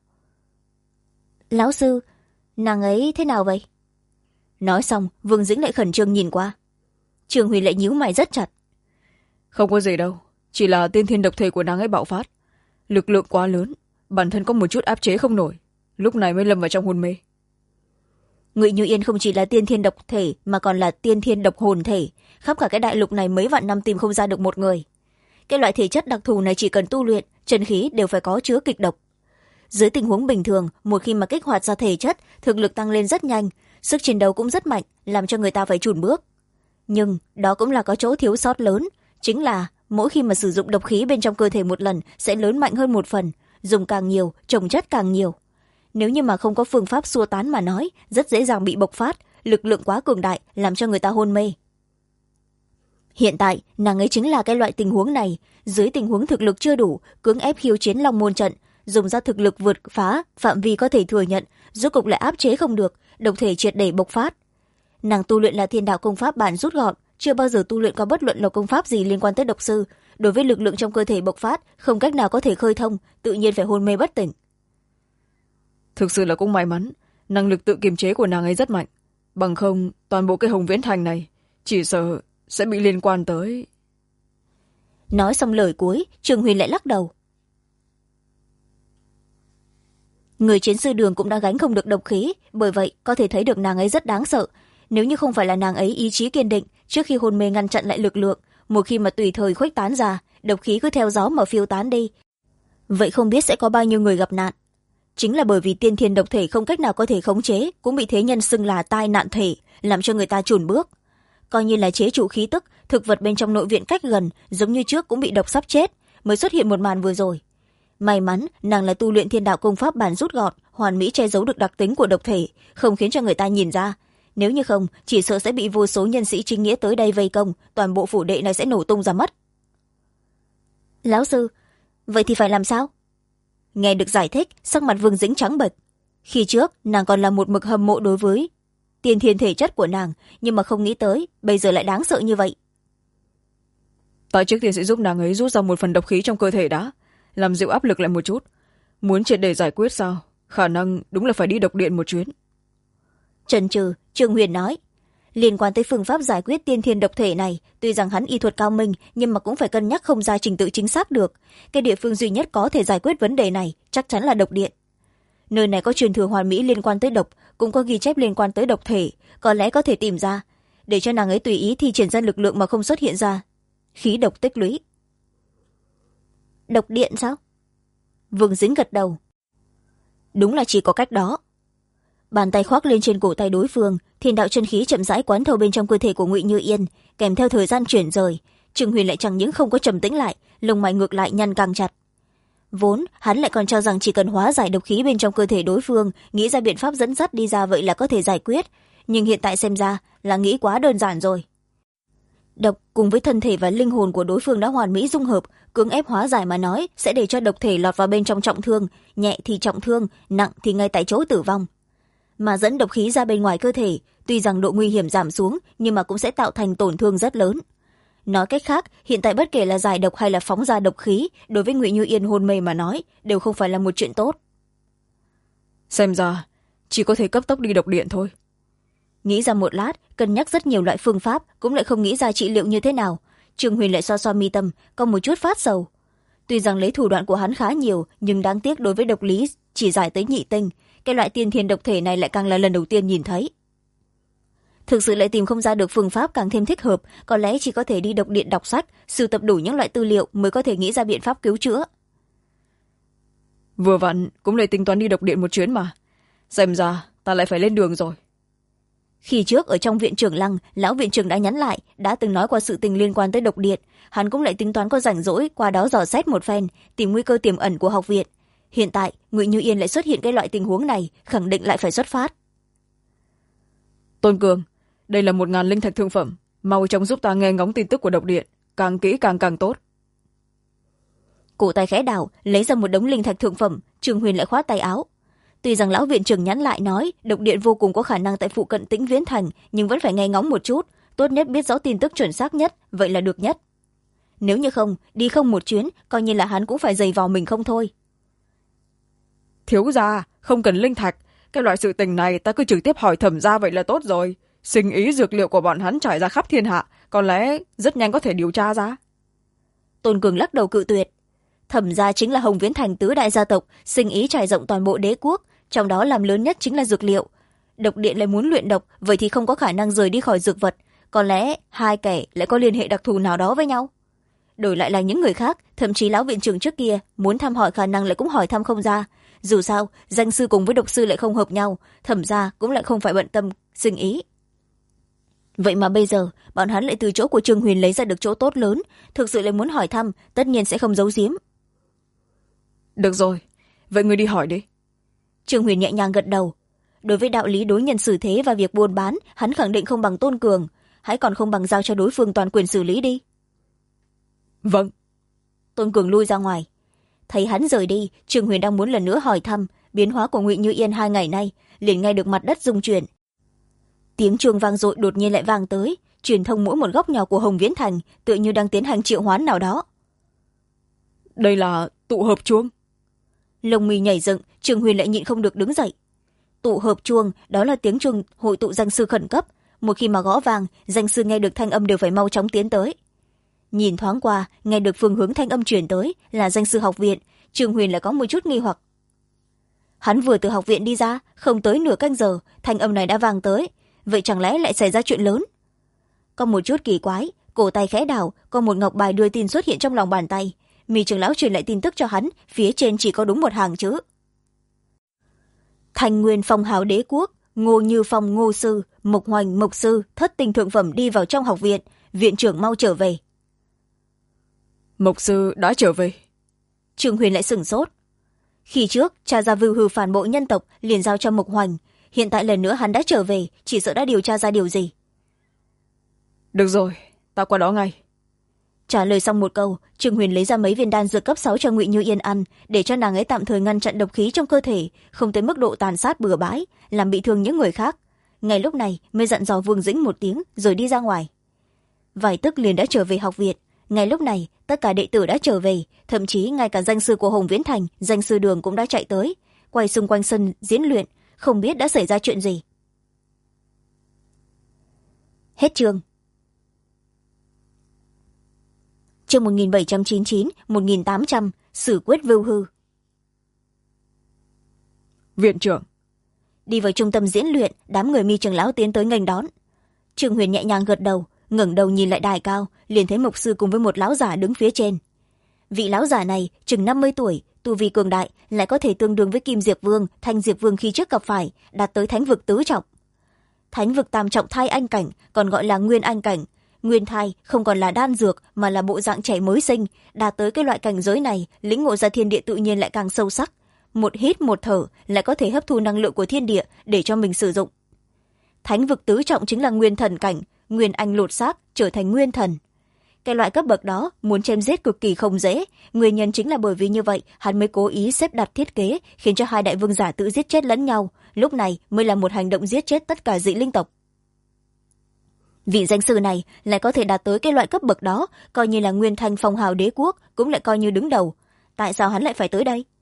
Lão sư, nàng ấy thế nào vậy? Nói xong, Vương Dĩnh lại khẩn trương nhìn qua. Trường Huyền lại nhíu mày rất chặt.
Không có gì đâu, chỉ là tiên thiên độc thể của nàng ấy bạo phát. Lực lượng quá lớn, bản thân có một chút áp chế không nổi, lúc này mới lâm vào trong hôn mê.
Ngụy Như Yên không chỉ là tiên thiên độc thể mà còn là tiên thiên độc hồn thể, khắp cả cái đại lục này mấy vạn năm tìm không ra được một người. Cái loại thể chất đặc thù này chỉ cần tu luyện, chân khí đều phải có chứa kịch độc. Dưới tình huống bình thường, một khi mà kích hoạt ra thể chất, thực lực tăng lên rất nhanh, sức chiến đấu cũng rất mạnh, làm cho người ta phải chùn bước. Nhưng đó cũng là có chỗ thiếu sót lớn, chính là mỗi khi mà sử dụng độc khí bên trong cơ thể một lần sẽ lớn mạnh hơn một phần, dùng càng nhiều, trồng chất càng nhiều. Nếu như mà không có phương pháp xua tán mà nói, rất dễ dàng bị bộc phát, lực lượng quá cường đại làm cho người ta hôn mê. Hiện tại, nàng ấy chính là cái loại tình huống này, dưới tình huống thực lực chưa đủ, cưỡng ép khiêu chiến Long Môn trận, dùng ra thực lực vượt phá, phạm vi có thể thừa nhận, rốt cục lại áp chế không được, độc thể triệt để bộc phát. Nàng tu luyện là thiên đạo công pháp bản rút gọn, chưa bao giờ tu luyện có bất luận là công pháp gì liên quan tới độc sư, đối với lực lượng trong cơ thể bộc phát, không cách nào có thể khơi thông, tự nhiên phải hôn mê bất tỉnh.
Thực sự là cũng may mắn, năng lực tự kiềm chế của nàng ấy rất mạnh. bằng không toàn bộ cái Hồng Viễn Thành này chỉ sợ sẽ bị liên quan tới.
Nói xong lời cuối, Trương Huyền lại lắc đầu. Người chiến sư Đường cũng đã gánh không được độc khí, bởi vậy có thể thấy được nàng ấy rất đáng sợ. Nếu như không phải là nàng ấy ý chí kiên định, trước khi hôn mê ngăn chặn lại lực lượng, một khi mà tùy thời khuếch tán ra, độc khí cứ theo gió mà phiêu tán đi, vậy không biết sẽ có bao nhiêu người gặp nạn. Chính là bởi vì tiên thiên độc thể không cách nào có thể khống chế, cũng bị thế nhân xưng là tai nạn thể, làm cho người ta chùn bước. Coi như là chế trụ khí tức, thực vật bên trong nội viện cách gần giống như trước cũng bị độc sắp chết, mới xuất hiện một màn vừa rồi. May mắn nàng là tu luyện thiên đạo công pháp bản rút gọn, hoàn mỹ che giấu được đặc tính của độc thể, không khiến cho người ta nhìn ra. Nếu như không, chỉ sợ sẽ bị vô số nhân sĩ chính nghĩa tới đây vây công, toàn bộ phủ đệ này sẽ nổ tung ra mất. Lão sư, vậy thì phải làm sao? Nghe được giải thích, sắc mặt Vương Dĩnh trắng bệch. Khi trước nàng còn là một mực hâm mộ đối với tiên thiên thể chất của nàng, nhưng mà không nghĩ tới bây giờ lại đáng sợ như vậy.
Ta trước tiên sẽ giúp nàng ấy rút ra một phần độc khí trong cơ thể đã, làm dịu áp lực lại một chút. Muốn triệt để giải quyết sao, khả năng đúng là phải đi độc điện một chuyến.
Chần chừ, Trương Huyền nói, liên quan tới phương pháp giải quyết tiên thiên độc thể này, tuy rằng hắn y thuật cao minh, nhưng mà cũng phải cân nhắc không ra trình tự chính xác được. Cái địa phương duy nhất có thể giải quyết vấn đề này chắc chắn là độc điện. Nơi này có truyền thừa hoàn mỹ liên quan tới độc, cũng có ghi chép liên quan tới độc thể, có lẽ có thể tìm ra, để cho nàng ấy tùy ý thi triển ra lực lượng mà không xuất hiện ra khí độc tích lũy. Độc điện sao? Vương Dính gật đầu. Đúng là chỉ có cách đó. Bàn tay khoác lên trên cổ tay đối phương, thiên đạo chân khí chậm rãi quán thâu bên trong cơ thể của Ngụy Như Yên, kèm theo thời gian chuyển rời, Trương Huyền lại chẳng những không có trầm tĩnh lại, lông mày ngược lại nhăn càng chặt. Vốn hắn lại còn cho rằng chỉ cần hóa giải độc khí bên trong cơ thể đối phương, nghĩ ra biện pháp dẫn dắt đi ra vậy là có thể giải quyết, nhưng hiện tại xem ra là nghĩ quá đơn giản rồi. Độc cùng với thân thể và linh hồn của đối phương đã hoàn mỹ dung hợp, cưỡng ép hóa giải mà nói sẽ để cho độc thể lọt vào bên trong trọng thương, nhẹ thì trọng thương, nặng thì ngay tại chỗ tử vong. Mà dẫn độc khí ra bên ngoài cơ thể, tuy rằng độ nguy hiểm giảm xuống, nhưng mà cũng sẽ tạo thành tổn thương rất lớn. Nói cách khác, hiện tại bất kể là giải độc hay là phóng ra độc khí, đối với Ngụy Như Yên hôn mê mà nói đều không phải là một chuyện tốt.
Xem ra chỉ có thể cấp tốc đi độc điện thôi.
Nghĩ ra một lát, cân nhắc rất nhiều loại phương pháp, cũng lại không nghĩ ra trị liệu như thế nào. Trương Huyền lại xoa xoa mi tâm, có một chút phát sầu. Tuy rằng lấy thủ đoạn của hắn khá nhiều, nhưng đáng tiếc đối với độc lý chỉ giải tới nhị tinh, cái loại tiên thiên độc thể này lại càng là lần đầu tiên nhìn thấy. Thực sự lại tìm không ra được phương pháp càng thêm thích hợp, có lẽ chỉ có thể đi độc điện đọc sách, sưu tập đủ những loại tư liệu mới có thể nghĩ ra biện pháp cứu chữa.
Vừa vặn cũng lại tính toán đi độc điện một chuyến mà, xem ra ta lại phải lên đường rồi.
Khi trước ở trong viện trưởng Lăng, lão viện trưởng đã nhắn lại, đã từng nói qua sự tình liên quan tới độc điện, hắn cũng lại tính toán có rảnh rỗi qua đó dò xét một phen, tìm nguy cơ tiềm ẩn của học viện. Hiện tại Ngụy Như Yên lại xuất hiện cái loại tình huống này, khẳng định lại phải xuất phát.
Tôn Cường, đây là 1000 linh thạch thương phẩm, mau chóng giúp ta nghe ngóng tin tức của độc điện, càng kỹ càng tốt.
Cổ tay khẽ đảo, lấy ra một đống linh thạch thượng phẩm. Trương Huyền lại khoát tay áo. Tuy rằng lão viện trưởng nhắn lại nói độc điện vô cùng có khả năng tại phụ cận Tĩnh Viễn Thành, nhưng vẫn phải nghe ngóng một chút, tốt nhất biết rõ tin tức chuẩn xác nhất, vậy là được nhất. Nếu như không, đi không một chuyến, coi như là hắn cũng phải giày vò mình không thôi.
Thiếu gia, không cần linh thạch, cái loại sự tình này ta cứ trực tiếp hỏi Thẩm gia vậy là tốt rồi. Sinh ý dược liệu của bọn hắn trải ra khắp thiên hạ, có lẽ rất nhanh có thể điều tra ra.
Tôn Cường lắc đầu cự tuyệt. Thẩm gia chính là Hồng Viễn Thành tứ đại gia tộc, sinh ý trải rộng toàn bộ đế quốc, trong đó làm lớn nhất chính là dược liệu. Độc điện lại muốn luyện độc, vậy thì không có khả năng rời đi khỏi dược vật, có lẽ hai kẻ lại có liên hệ đặc thù nào đó với nhau. Đổi lại là những người khác, thậm chí lão viện trưởng trước kia muốn thăm hỏi khả năng lại cũng hỏi thăm không ra. Dù sao danh sư cùng với độc sư lại không hợp nhau, Thẩm gia cũng lại không phải bận tâm sinh ý. Vậy mà bây giờ bọn hắn lại từ chỗ của Trương Huyền lấy ra được chỗ tốt lớn, thực sự lại muốn hỏi thăm, tất nhiên sẽ không giấu giếm.
Được rồi, vậy người đi hỏi đi.
Trương Huyền nhẹ nhàng gật đầu. Đối với đạo lý đối nhân xử thế và việc buôn bán, hắn khẳng định không bằng Tôn Cường, hãy còn không bằng giao cho đối phương toàn quyền xử lý đi.
Vâng.
Tôn Cường lui ra ngoài. Thấy hắn rời đi, Trương Huyền đang muốn lần nữa hỏi thăm biến hóa của Ngụy Như Yên 2 ngày nay, liền nghe được mặt đất rung chuyển. Tiếng chuông vang dội đột nhiên lại vang tới, truyền thông mỗi một góc nhỏ của Hồng Viễn Thành, tựa như đang tiến hành triệu hoán nào đó.
Đây là tụ hợp chuông.
Lông mi nhảy dựng, Trương Huyền lại nhịn không được đứng dậy. tụ hợp chuông, đó là tiếng chuông hội tụ danh sư khẩn cấp. Một khi mà gõ vang, danh sư nghe được thanh âm đều phải mau chóng tiến tới. Nhìn thoáng qua, nghe được phương hướng thanh âm chuyển tới là danh sư học viện. Trương Huyền lại có một chút nghi hoặc. Hắn vừa từ học viện đi ra, không tới nửa canh giờ, thanh âm này đã vang tới. Vậy chẳng lẽ lại xảy ra chuyện lớn? Có một chút kỳ quái, cổ tay khẽ đảo, có một ngọc bài đưa tin xuất hiện trong lòng bàn tay. Mi trưởng lão truyền lại tin tức cho hắn, phía trên chỉ có đúng một hàng chữ: Thành Nguyên Phong Hào Đế Quốc, Ngô Như Phong Ngô sư, Mộc Hoành Mộc sư, thất tinh thượng phẩm đi vào trong học viện. Viện trưởng mau trở về.
Mộc sư đã trở về.
Trương Huyền lại sửng sốt. Khi trước cha ra vưu hư phản bội nhân tộc liền giao cho Mộc Hoành, hiện tại lần nữa hắn đã trở về, chỉ sợ đã điều tra ra điều gì.
Được rồi, ta qua đó ngay.
Trả lời xong một câu, Trương Huyền lấy ra mấy viên đan dược cấp 6 cho Ngụy Như Yên ăn, để cho nàng ấy tạm thời ngăn chặn độc khí trong cơ thể, không tới mức độ tàn sát bừa bãi, làm bị thương những người khác. Ngay lúc này mới dặn dò Vương Dĩnh một tiếng rồi đi ra ngoài. Vài tức liền đã trở về học viện. Ngay lúc này tất cả đệ tử đã trở về, thậm chí ngay cả danh sư của Hồng Viễn Thành, danh sư Đường cũng đã chạy tới, quay xung quanh sân diễn luyện, không biết đã xảy ra chuyện gì. Hết chương. Chương 1799, 1800, Sử quyết vưu hư.
Viện trưởng.
Đi vào trung tâm diễn luyện, đám người Mi trưởng lão tiến tới nghênh đón. Trương Huyền nhẹ nhàng gật đầu, ngẩng đầu nhìn lại đài cao, liền thấy Mộc sư cùng với một lão giả đứng phía trên. Vị lão giả này chừng 50 tuổi, tu vi cường đại, lại có thể tương đương với Kim Diệp Vương, Thanh Diệp Vương khi trước gặp phải, đạt tới thánh vực tứ trọng. Thánh vực tam trọng thai anh cảnh, còn gọi là nguyên anh cảnh. Nguyên thai không còn là đan dược mà là bộ dạng trẻ mới sinh, đạt tới cái loại cảnh giới này, lĩnh ngộ ra thiên địa tự nhiên lại càng sâu sắc. Một hít một thở lại có thể hấp thu năng lượng của thiên địa để cho mình sử dụng. Thánh vực tứ trọng chính là nguyên thần cảnh, nguyên anh lột xác trở thành nguyên thần. Cái loại cấp bậc đó muốn chém giết cực kỳ không dễ, nguyên nhân chính là bởi vì như vậy hắn mới cố ý xếp đặt thiết kế khiến cho hai đại vương giả tự giết chết lẫn nhau, lúc này mới là một hành động giết chết tất cả dị linh tộc. Vị danh sư này lại có thể đạt tới cái loại cấp bậc đó, coi như là nguyên thanh phong hào đế quốc cũng lại coi như đứng đầu. Tại sao hắn lại phải tới đây?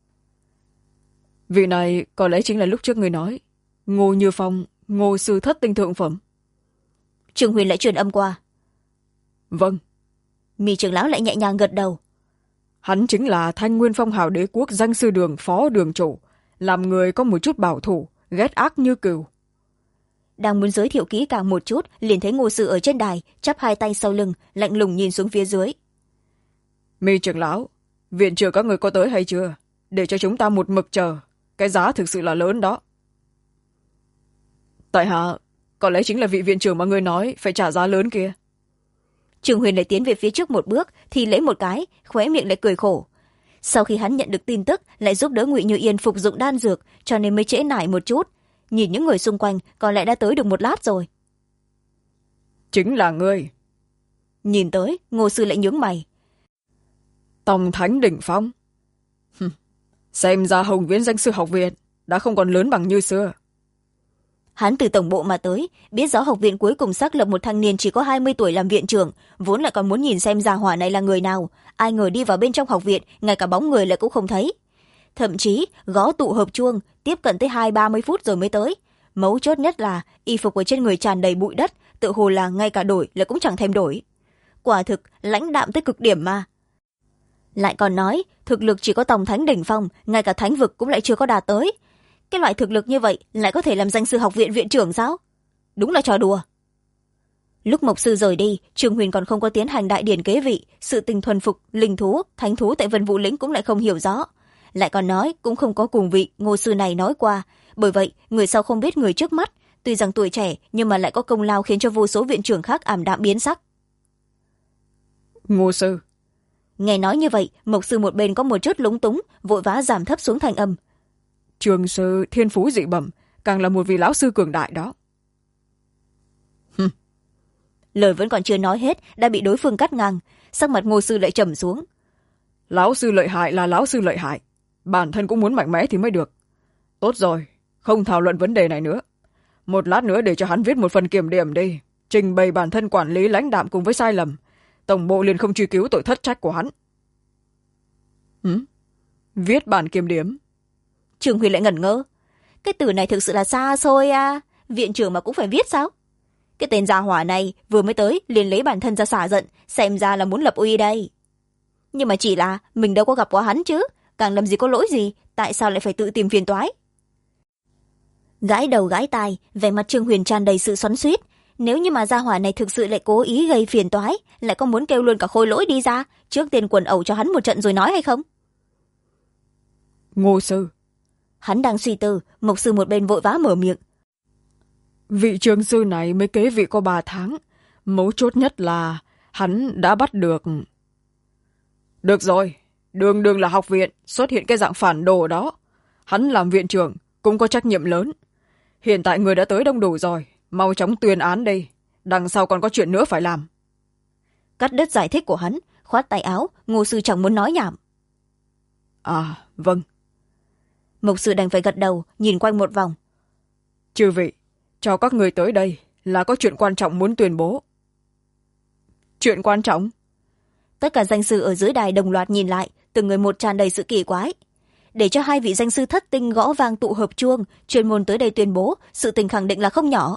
Vị này có lẽ chính là lúc trước người nói Ngô Như Phong, Ngô sư thất tinh thượng phẩm.
Trương Huyền lại truyền âm qua.
Vâng.
Mi trưởng lão lại nhẹ nhàng gật đầu.
Hắn chính là Thanh Nguyên Phong Hào Đế Quốc danh sư Đường phó đường chủ, làm người có một chút bảo thủ, ghét ác như cừu.
Đang muốn giới thiệu kỹ càng một chút, liền thấy Ngô sư ở trên đài chắp hai tay sau lưng, lạnh lùng nhìn xuống phía dưới.
Mi trưởng lão, viện trưởng các người có tới hay chưa? Để cho chúng ta một mực chờ, cái giá thực sự là lớn đó. Tại hạ có lẽ chính là vị viện trưởng mà người nói phải trả giá lớn kia.
Trương Huyền lại tiến về phía trước một bước, thì lấy một cái, khóe miệng lại cười khổ. Sau khi hắn nhận được tin tức, lại giúp đỡ Ngụy Như Yên phục dụng đan dược, cho nên mới trễ nải một chút. Nhìn những người xung quanh, còn lại đã tới được một lát rồi.
Chính là ngươi.
Nhìn tới, Ngô sư lại nhướng mày.
Tòng thánh đỉnh phong. Xem ra Hồng Viễn danh sư học viện đã không còn lớn bằng như xưa.
Hắn từ tổng bộ mà tới, biết rõ học viện cuối cùng xác lập một thanh niên chỉ có 20 tuổi làm viện trưởng, vốn lại còn muốn nhìn xem gia hỏa này là người nào, ai ngờ đi vào bên trong học viện, ngay cả bóng người lại cũng không thấy. Thậm chí gõ tụ hợp chuông, tiếp cận tới 20-30 phút rồi mới tới. Mấu chốt nhất là y phục ở trên người tràn đầy bụi đất, tự hồ là ngay cả đổi là cũng chẳng thèm đổi. Quả thực lãnh đạm tới cực điểm mà. Lại còn nói thực lực chỉ có tòng thánh đỉnh phong, ngay cả thánh vực cũng lại chưa có đạt tới. Cái loại thực lực như vậy lại có thể làm danh sư học viện viện trưởng sao? Đúng là trò đùa. Lúc Mộc sư rời đi, Trương Huyền còn không có tiến hành đại điển kế vị, sự tình thuần phục linh thú thánh thú tại Vân Vũ lĩnh cũng lại không hiểu rõ, lại còn nói cũng không có cùng vị Ngô sư này nói qua. Bởi vậy người sau không biết người trước mắt, tuy rằng tuổi trẻ nhưng mà lại có công lao khiến cho vô số viện trưởng khác ảm đạm biến sắc.
Ngô sư.
Nghe nói như vậy, Mộc sư một bên có một chút lúng túng, vội vã giảm thấp xuống thanh âm.
Trường sư thiên phú dị bẩm, càng là một vị lão sư cường đại đó.
Lời vẫn còn chưa nói hết đã bị đối phương cắt ngang, sắc mặt Ngô sư lại trầm xuống.
Lão sư lợi hại là lão sư lợi hại, bản thân cũng muốn mạnh mẽ thì mới được. Tốt rồi, không thảo luận vấn đề này nữa. Một lát nữa để cho hắn viết một phần kiểm điểm đi, trình bày bản thân quản lý lãnh đạm cùng với sai lầm, tổng bộ liền không truy cứu tội thất trách của hắn. Viết bản kiểm điểm.
Trương Huy lại ngẩn ngơ. cái từ này thực sự là xa xôi à. Viện trưởng mà cũng phải viết sao? Cái tên gia hỏa này vừa mới tới liền lấy bản thân ra xả giận, xem ra là muốn lập uy đây. Nhưng mà chỉ là mình đâu có gặp qua hắn chứ, càng làm gì có lỗi gì, tại sao lại phải tự tìm phiền toái? Gãi đầu gãi tai, vẻ mặt Trương Huyền tràn đầy sự xoắn xuýt. Nếu như mà gia hỏa này thực sự lại cố ý gây phiền toái, lại có muốn kêu luôn cả Khôi Lỗi đi ra, trước tiên quần ẩu cho hắn một trận rồi nói hay không?
Ngô sư.
Hắn đang suy tư, Mộc sư một bên vội vã mở miệng.
Vị trường sư này mới kế vị có 3 tháng. Mấu chốt nhất là hắn đã bắt được. Được rồi, đường đường là học viện, xuất hiện cái dạng phản đồ đó. Hắn làm viện trưởng, cũng có trách nhiệm lớn. Hiện tại người đã tới đông đủ rồi, mau chóng tuyên án đi. Đằng sau còn có chuyện nữa phải làm.
Cắt đứt giải thích của hắn, khoát tay áo, Ngô sư chẳng muốn nói nhảm.
À, vâng.
Mộc sư đành phải gật đầu, nhìn quanh một vòng.
Chư vị, cho các người tới đây là có chuyện quan trọng muốn tuyên bố. Chuyện quan trọng?
Tất cả danh sư ở dưới đài đồng loạt nhìn lại, từng người một tràn đầy sự kỳ quái. Để cho hai vị danh sư thất tinh gõ vang tụ hợp chuông, chuyên môn tới đây tuyên bố, sự tình khẳng định là không nhỏ.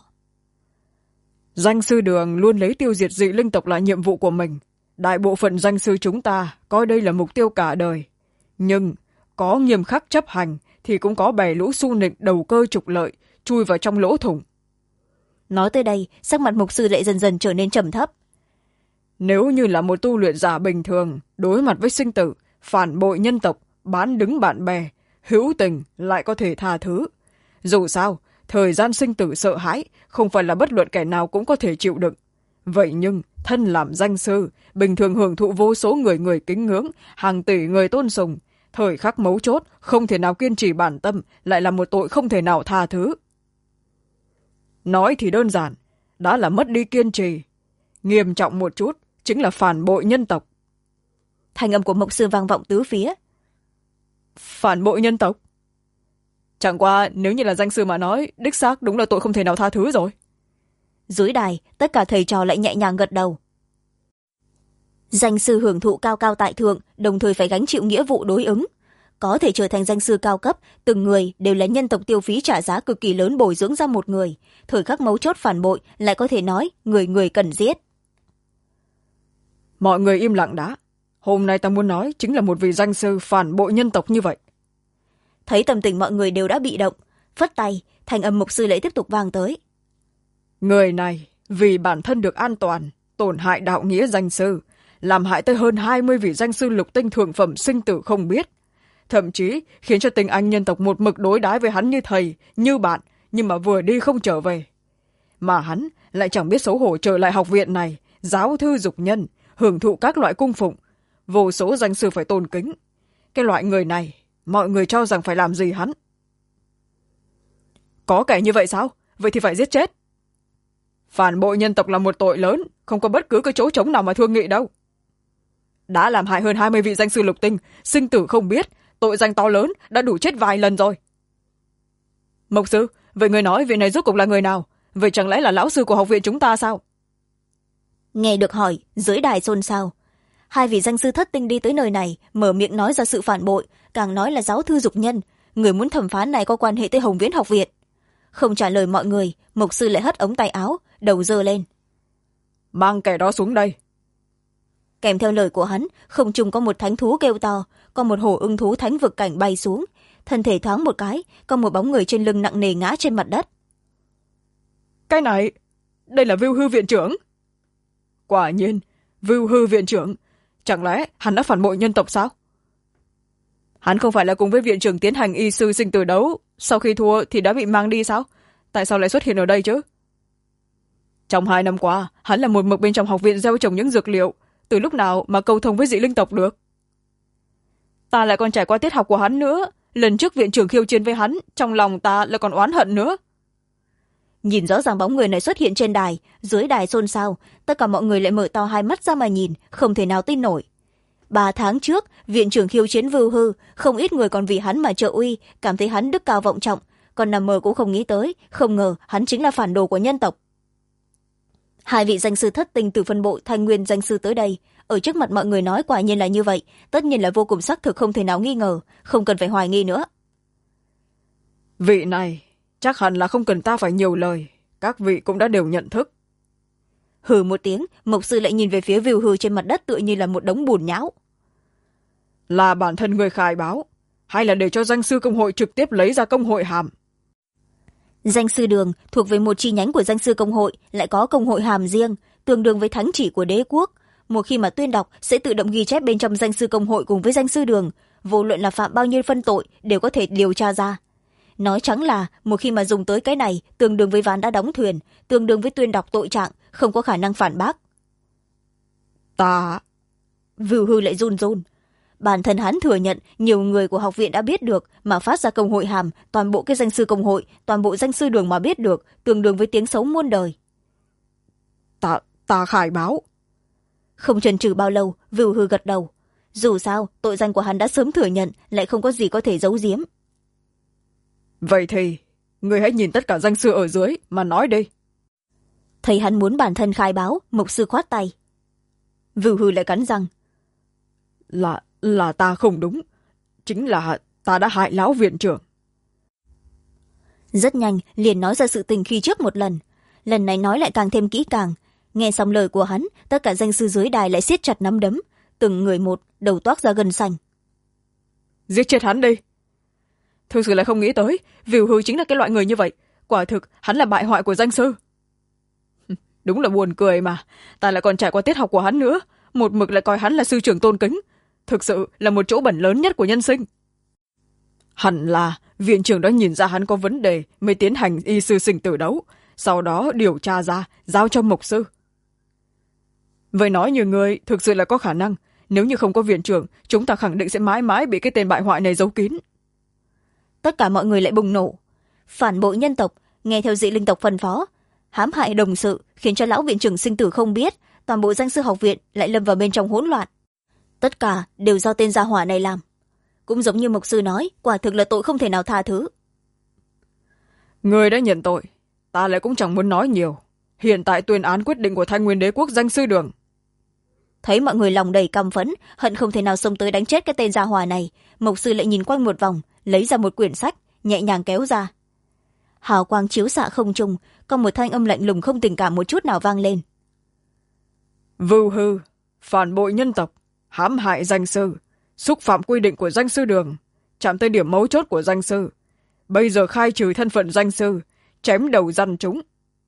Danh sư Đường luôn lấy tiêu diệt dị linh tộc là nhiệm vụ của mình. Đại bộ phận danh sư chúng ta coi đây là mục tiêu cả đời. Nhưng có nghiêm khắc chấp hành thì cũng có bè lũ su nịnh đầu cơ trục lợi, chui vào trong lỗ thủng.
Nói tới đây, sắc mặt mục sư lại dần dần trở nên trầm thấp.
Nếu như là một tu luyện giả bình thường, đối mặt với sinh tử, phản bội nhân tộc, bán đứng bạn bè, hữu tình lại có thể tha thứ. Dù sao, thời gian sinh tử sợ hãi không phải là bất luận kẻ nào cũng có thể chịu đựng. Vậy nhưng, thân làm danh sư, bình thường hưởng thụ vô số người kính ngưỡng, hàng tỷ người tôn sùng. Thời khắc mấu chốt, không thể nào kiên trì bản tâm, lại là một tội không thể nào tha thứ. Nói thì đơn giản, đã là mất đi kiên trì. Nghiêm trọng một chút, chính là phản bội nhân tộc.
Thanh âm của mộc sư vang vọng tứ phía.
Phản bội nhân tộc? Chẳng qua nếu như là danh sư mà nói, đích xác đúng là tội không thể nào tha thứ rồi.
Dưới đài, tất cả thầy trò lại nhẹ nhàng gật đầu. Danh sư hưởng thụ cao cao tại thượng, đồng thời phải gánh chịu nghĩa vụ đối ứng. Có thể trở thành danh sư cao cấp, từng người đều là nhân tộc tiêu phí trả giá cực kỳ lớn bồi dưỡng ra một người. Thời khắc mấu chốt phản bội, lại có thể nói người người cần giết.
Mọi người im lặng đã. Hôm nay ta muốn nói chính là một vị danh sư phản bội nhân tộc như vậy.
Thấy tâm tình mọi người đều đã bị động, phất tay, thanh âm mục sư lại tiếp tục vang tới.
Người này vì bản thân được an toàn, tổn hại đạo nghĩa danh sư, làm hại tới hơn 20 vị danh sư lục tinh thượng phẩm sinh tử không biết. Thậm chí khiến cho tinh anh nhân tộc một mực đối đãi với hắn như thầy, như bạn, nhưng mà vừa đi không trở về. Mà hắn lại chẳng biết xấu hổ trở lại học viện này, giáo thư dục nhân, hưởng thụ các loại cung phụng, vô số danh sư phải tôn kính. Cái loại người này, mọi người cho rằng phải làm gì hắn? Có kẻ như vậy sao? Vậy thì phải giết chết. Phản bội nhân tộc là một tội lớn, không có bất cứ cái chỗ trống nào mà thương nghị đâu. Đã làm hại hơn 20 vị danh sư lục tinh, sinh tử không biết, tội danh to lớn, đã đủ chết vài lần rồi. Mộc sư, vậy người nói vị này rốt cuộc là người nào? Vậy chẳng lẽ là lão sư của học viện chúng ta sao?
Nghe được hỏi, dưới đài xôn xao. Hai vị danh sư thất tinh đi tới nơi này, mở miệng nói ra sự phản bội, càng nói là giáo thư dục nhân. Người muốn thẩm phán này có quan hệ tới Hồng Viễn học viện. Không trả lời mọi người, mục sư lại hất ống tay áo, đầu giơ lên.
Mang kẻ đó xuống đây.
Kèm theo lời của hắn, không trung có một thánh thú kêu to, có một hổ ưng thú thánh vực cảnh bay xuống. Thân thể thoáng một cái, có một bóng người trên lưng nặng nề ngã trên mặt đất.
Cái này, đây là Vưu Hư viện trưởng. Quả nhiên, Vưu Hư viện trưởng, chẳng lẽ hắn đã phản bội nhân tộc sao? Hắn không phải là cùng với viện trưởng tiến hành y sư sinh tử đấu, sau khi thua thì đã bị mang đi sao? Tại sao lại xuất hiện ở đây chứ? Trong 2 năm qua, hắn là một mực bên trong học viện gieo trồng những dược liệu, từ lúc nào mà cầu thông với dị linh tộc được? Ta lại còn trải qua tiết học của hắn nữa, lần trước viện trưởng khiêu chiến với hắn, trong lòng ta lại còn oán hận nữa.
Nhìn rõ ràng bóng người này xuất hiện trên đài, dưới đài xôn xao, tất cả mọi người lại mở to hai mắt ra mà nhìn, không thể nào tin nổi. 3 tháng trước, viện trưởng khiêu chiến Vưu Hư, không ít người còn vì hắn mà trợ uy, cảm thấy hắn đức cao vọng trọng, còn nằm mơ cũng không nghĩ tới, không ngờ hắn chính là phản đồ của nhân tộc. Hai vị danh sư thất tinh từ phân bộ Thanh Nguyên danh sư tới đây, ở trước mặt mọi người nói quả nhiên là như vậy, tất nhiên là vô cùng xác thực không thể nào nghi ngờ, không cần phải hoài nghi nữa.
vị này chắc hẳn là không cần ta phải nhiều lời, các vị cũng đã đều nhận thức.
Hừ một tiếng, mộc sư lại nhìn về phía Viu Hư trên mặt đất tựa như là một đống bùn nhão.
Là bản thân người khai báo, hay là để cho danh sư công hội trực tiếp lấy ra công hội hàm?
Danh sư đường thuộc về một chi nhánh của danh sư công hội, lại có công hội hàm riêng, tương đương với thánh chỉ của đế quốc. Một khi mà tuyên đọc sẽ tự động ghi chép bên trong danh sư công hội cùng với danh sư đường, vô luận là phạm bao nhiêu phân tội đều có thể điều tra ra. Nói trắng là một khi mà dùng tới cái này, tương đương với ván đã đóng thuyền, tương đương với tuyên đọc tội trạng, không có khả năng phản bác.
Ta...
Viu Hư lại run run. Bản thân hắn thừa nhận nhiều người của học viện đã biết được mà phát ra công hội hàm, toàn bộ cái danh sư công hội, toàn bộ danh sư đường mà biết được, tương đương với tiếng xấu muôn đời.
Ta khai báo.
Không chần chừ bao lâu, Viu Hư gật đầu. Dù sao, tội danh của hắn đã sớm thừa nhận, lại không có gì có thể giấu giếm.
Vậy thì, người hãy nhìn tất cả danh sư ở dưới mà nói đi.
Thấy hắn muốn bản thân khai báo, mộc sư khoát tay. Viu Hư lại cắn răng.
Là ta không đúng. Chính là ta đã hại lão viện trưởng.
Rất nhanh, liền nói ra sự tình khi trước một lần. Lần này nói lại càng thêm kỹ càng. Nghe xong lời của hắn, tất cả danh sư dưới đài lại siết chặt nắm đấm. Từng người một, đầu toát ra gân xanh.
Giết chết hắn đi. Thực sự là không nghĩ tới, Viu Hư chính là cái loại người như vậy. Quả thực, hắn là bại hoại của danh sư. Đúng là buồn cười mà. Ta lại còn trải qua tiết học của hắn nữa. Một mực lại coi hắn là sư trưởng tôn kính. Thực sự là một chỗ bẩn lớn nhất của nhân sinh. Hẳn là viện trưởng đã nhìn ra hắn có vấn đề mới tiến hành y sư sinh tử đấu, sau đó điều tra ra giao cho mộc sư. Vậy nói như người thực sự là có khả năng, nếu như không có viện trưởng, chúng ta khẳng định sẽ mãi mãi bị cái tên bại hoại này giấu kín.
Tất cả mọi người lại bùng nổ. Phản bội nhân tộc, nghe theo dị linh tộc phân phó, hãm hại đồng sự khiến cho lão viện trưởng sinh tử không biết, toàn bộ danh sư học viện lại lâm vào bên trong hỗn loạn. Tất cả đều do tên gia hỏa này làm. Cũng giống như mộc sư nói, quả thực là tội không thể nào tha thứ.
Người đã nhận tội, ta lại cũng chẳng muốn nói nhiều. Hiện tại tuyên án quyết định của Thanh Nguyên Đế quốc danh sư đường.
Thấy mọi người lòng đầy căm phẫn, hận không thể nào xông tới đánh chết cái tên gia hỏa này, mộc sư lại nhìn quanh một vòng, lấy ra một quyển sách, nhẹ nhàng kéo ra. Hào quang chiếu xạ không trung, có một thanh âm lạnh lùng không tình cảm một chút nào vang lên.
Viu Hư, phản bội nhân tộc, hãm hại danh sư, xúc phạm quy định của danh sư đường, chạm tới điểm mấu chốt của danh sư. Bây giờ khai trừ thân phận danh sư, chém đầu dân chúng.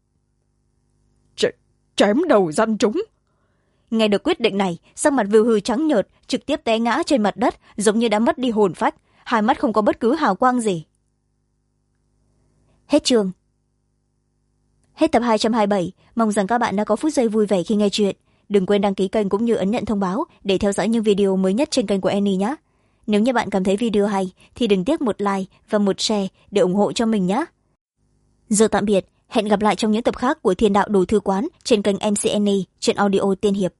Chém đầu dân chúng?
Nghe được quyết định này, sắc mặt Viu Hư trắng nhợt, trực tiếp té ngã trên mặt đất, giống như đã mất đi hồn phách, hai mắt không có bất cứ hào quang gì. Hết chương. Hết tập 227, mong rằng các bạn đã có phút giây vui vẻ khi nghe chuyện. Đừng quên đăng ký kênh cũng như ấn nhận thông báo để theo dõi những video mới nhất trên kênh của Annie nhé. Nếu như bạn cảm thấy video hay thì đừng tiếc một like và một share để ủng hộ cho mình nhé. Giờ tạm biệt, hẹn gặp lại trong những tập khác của Thiên Đạo Đồ Thư Quán trên kênh MC Annie trên Audio Tiên Hiệp.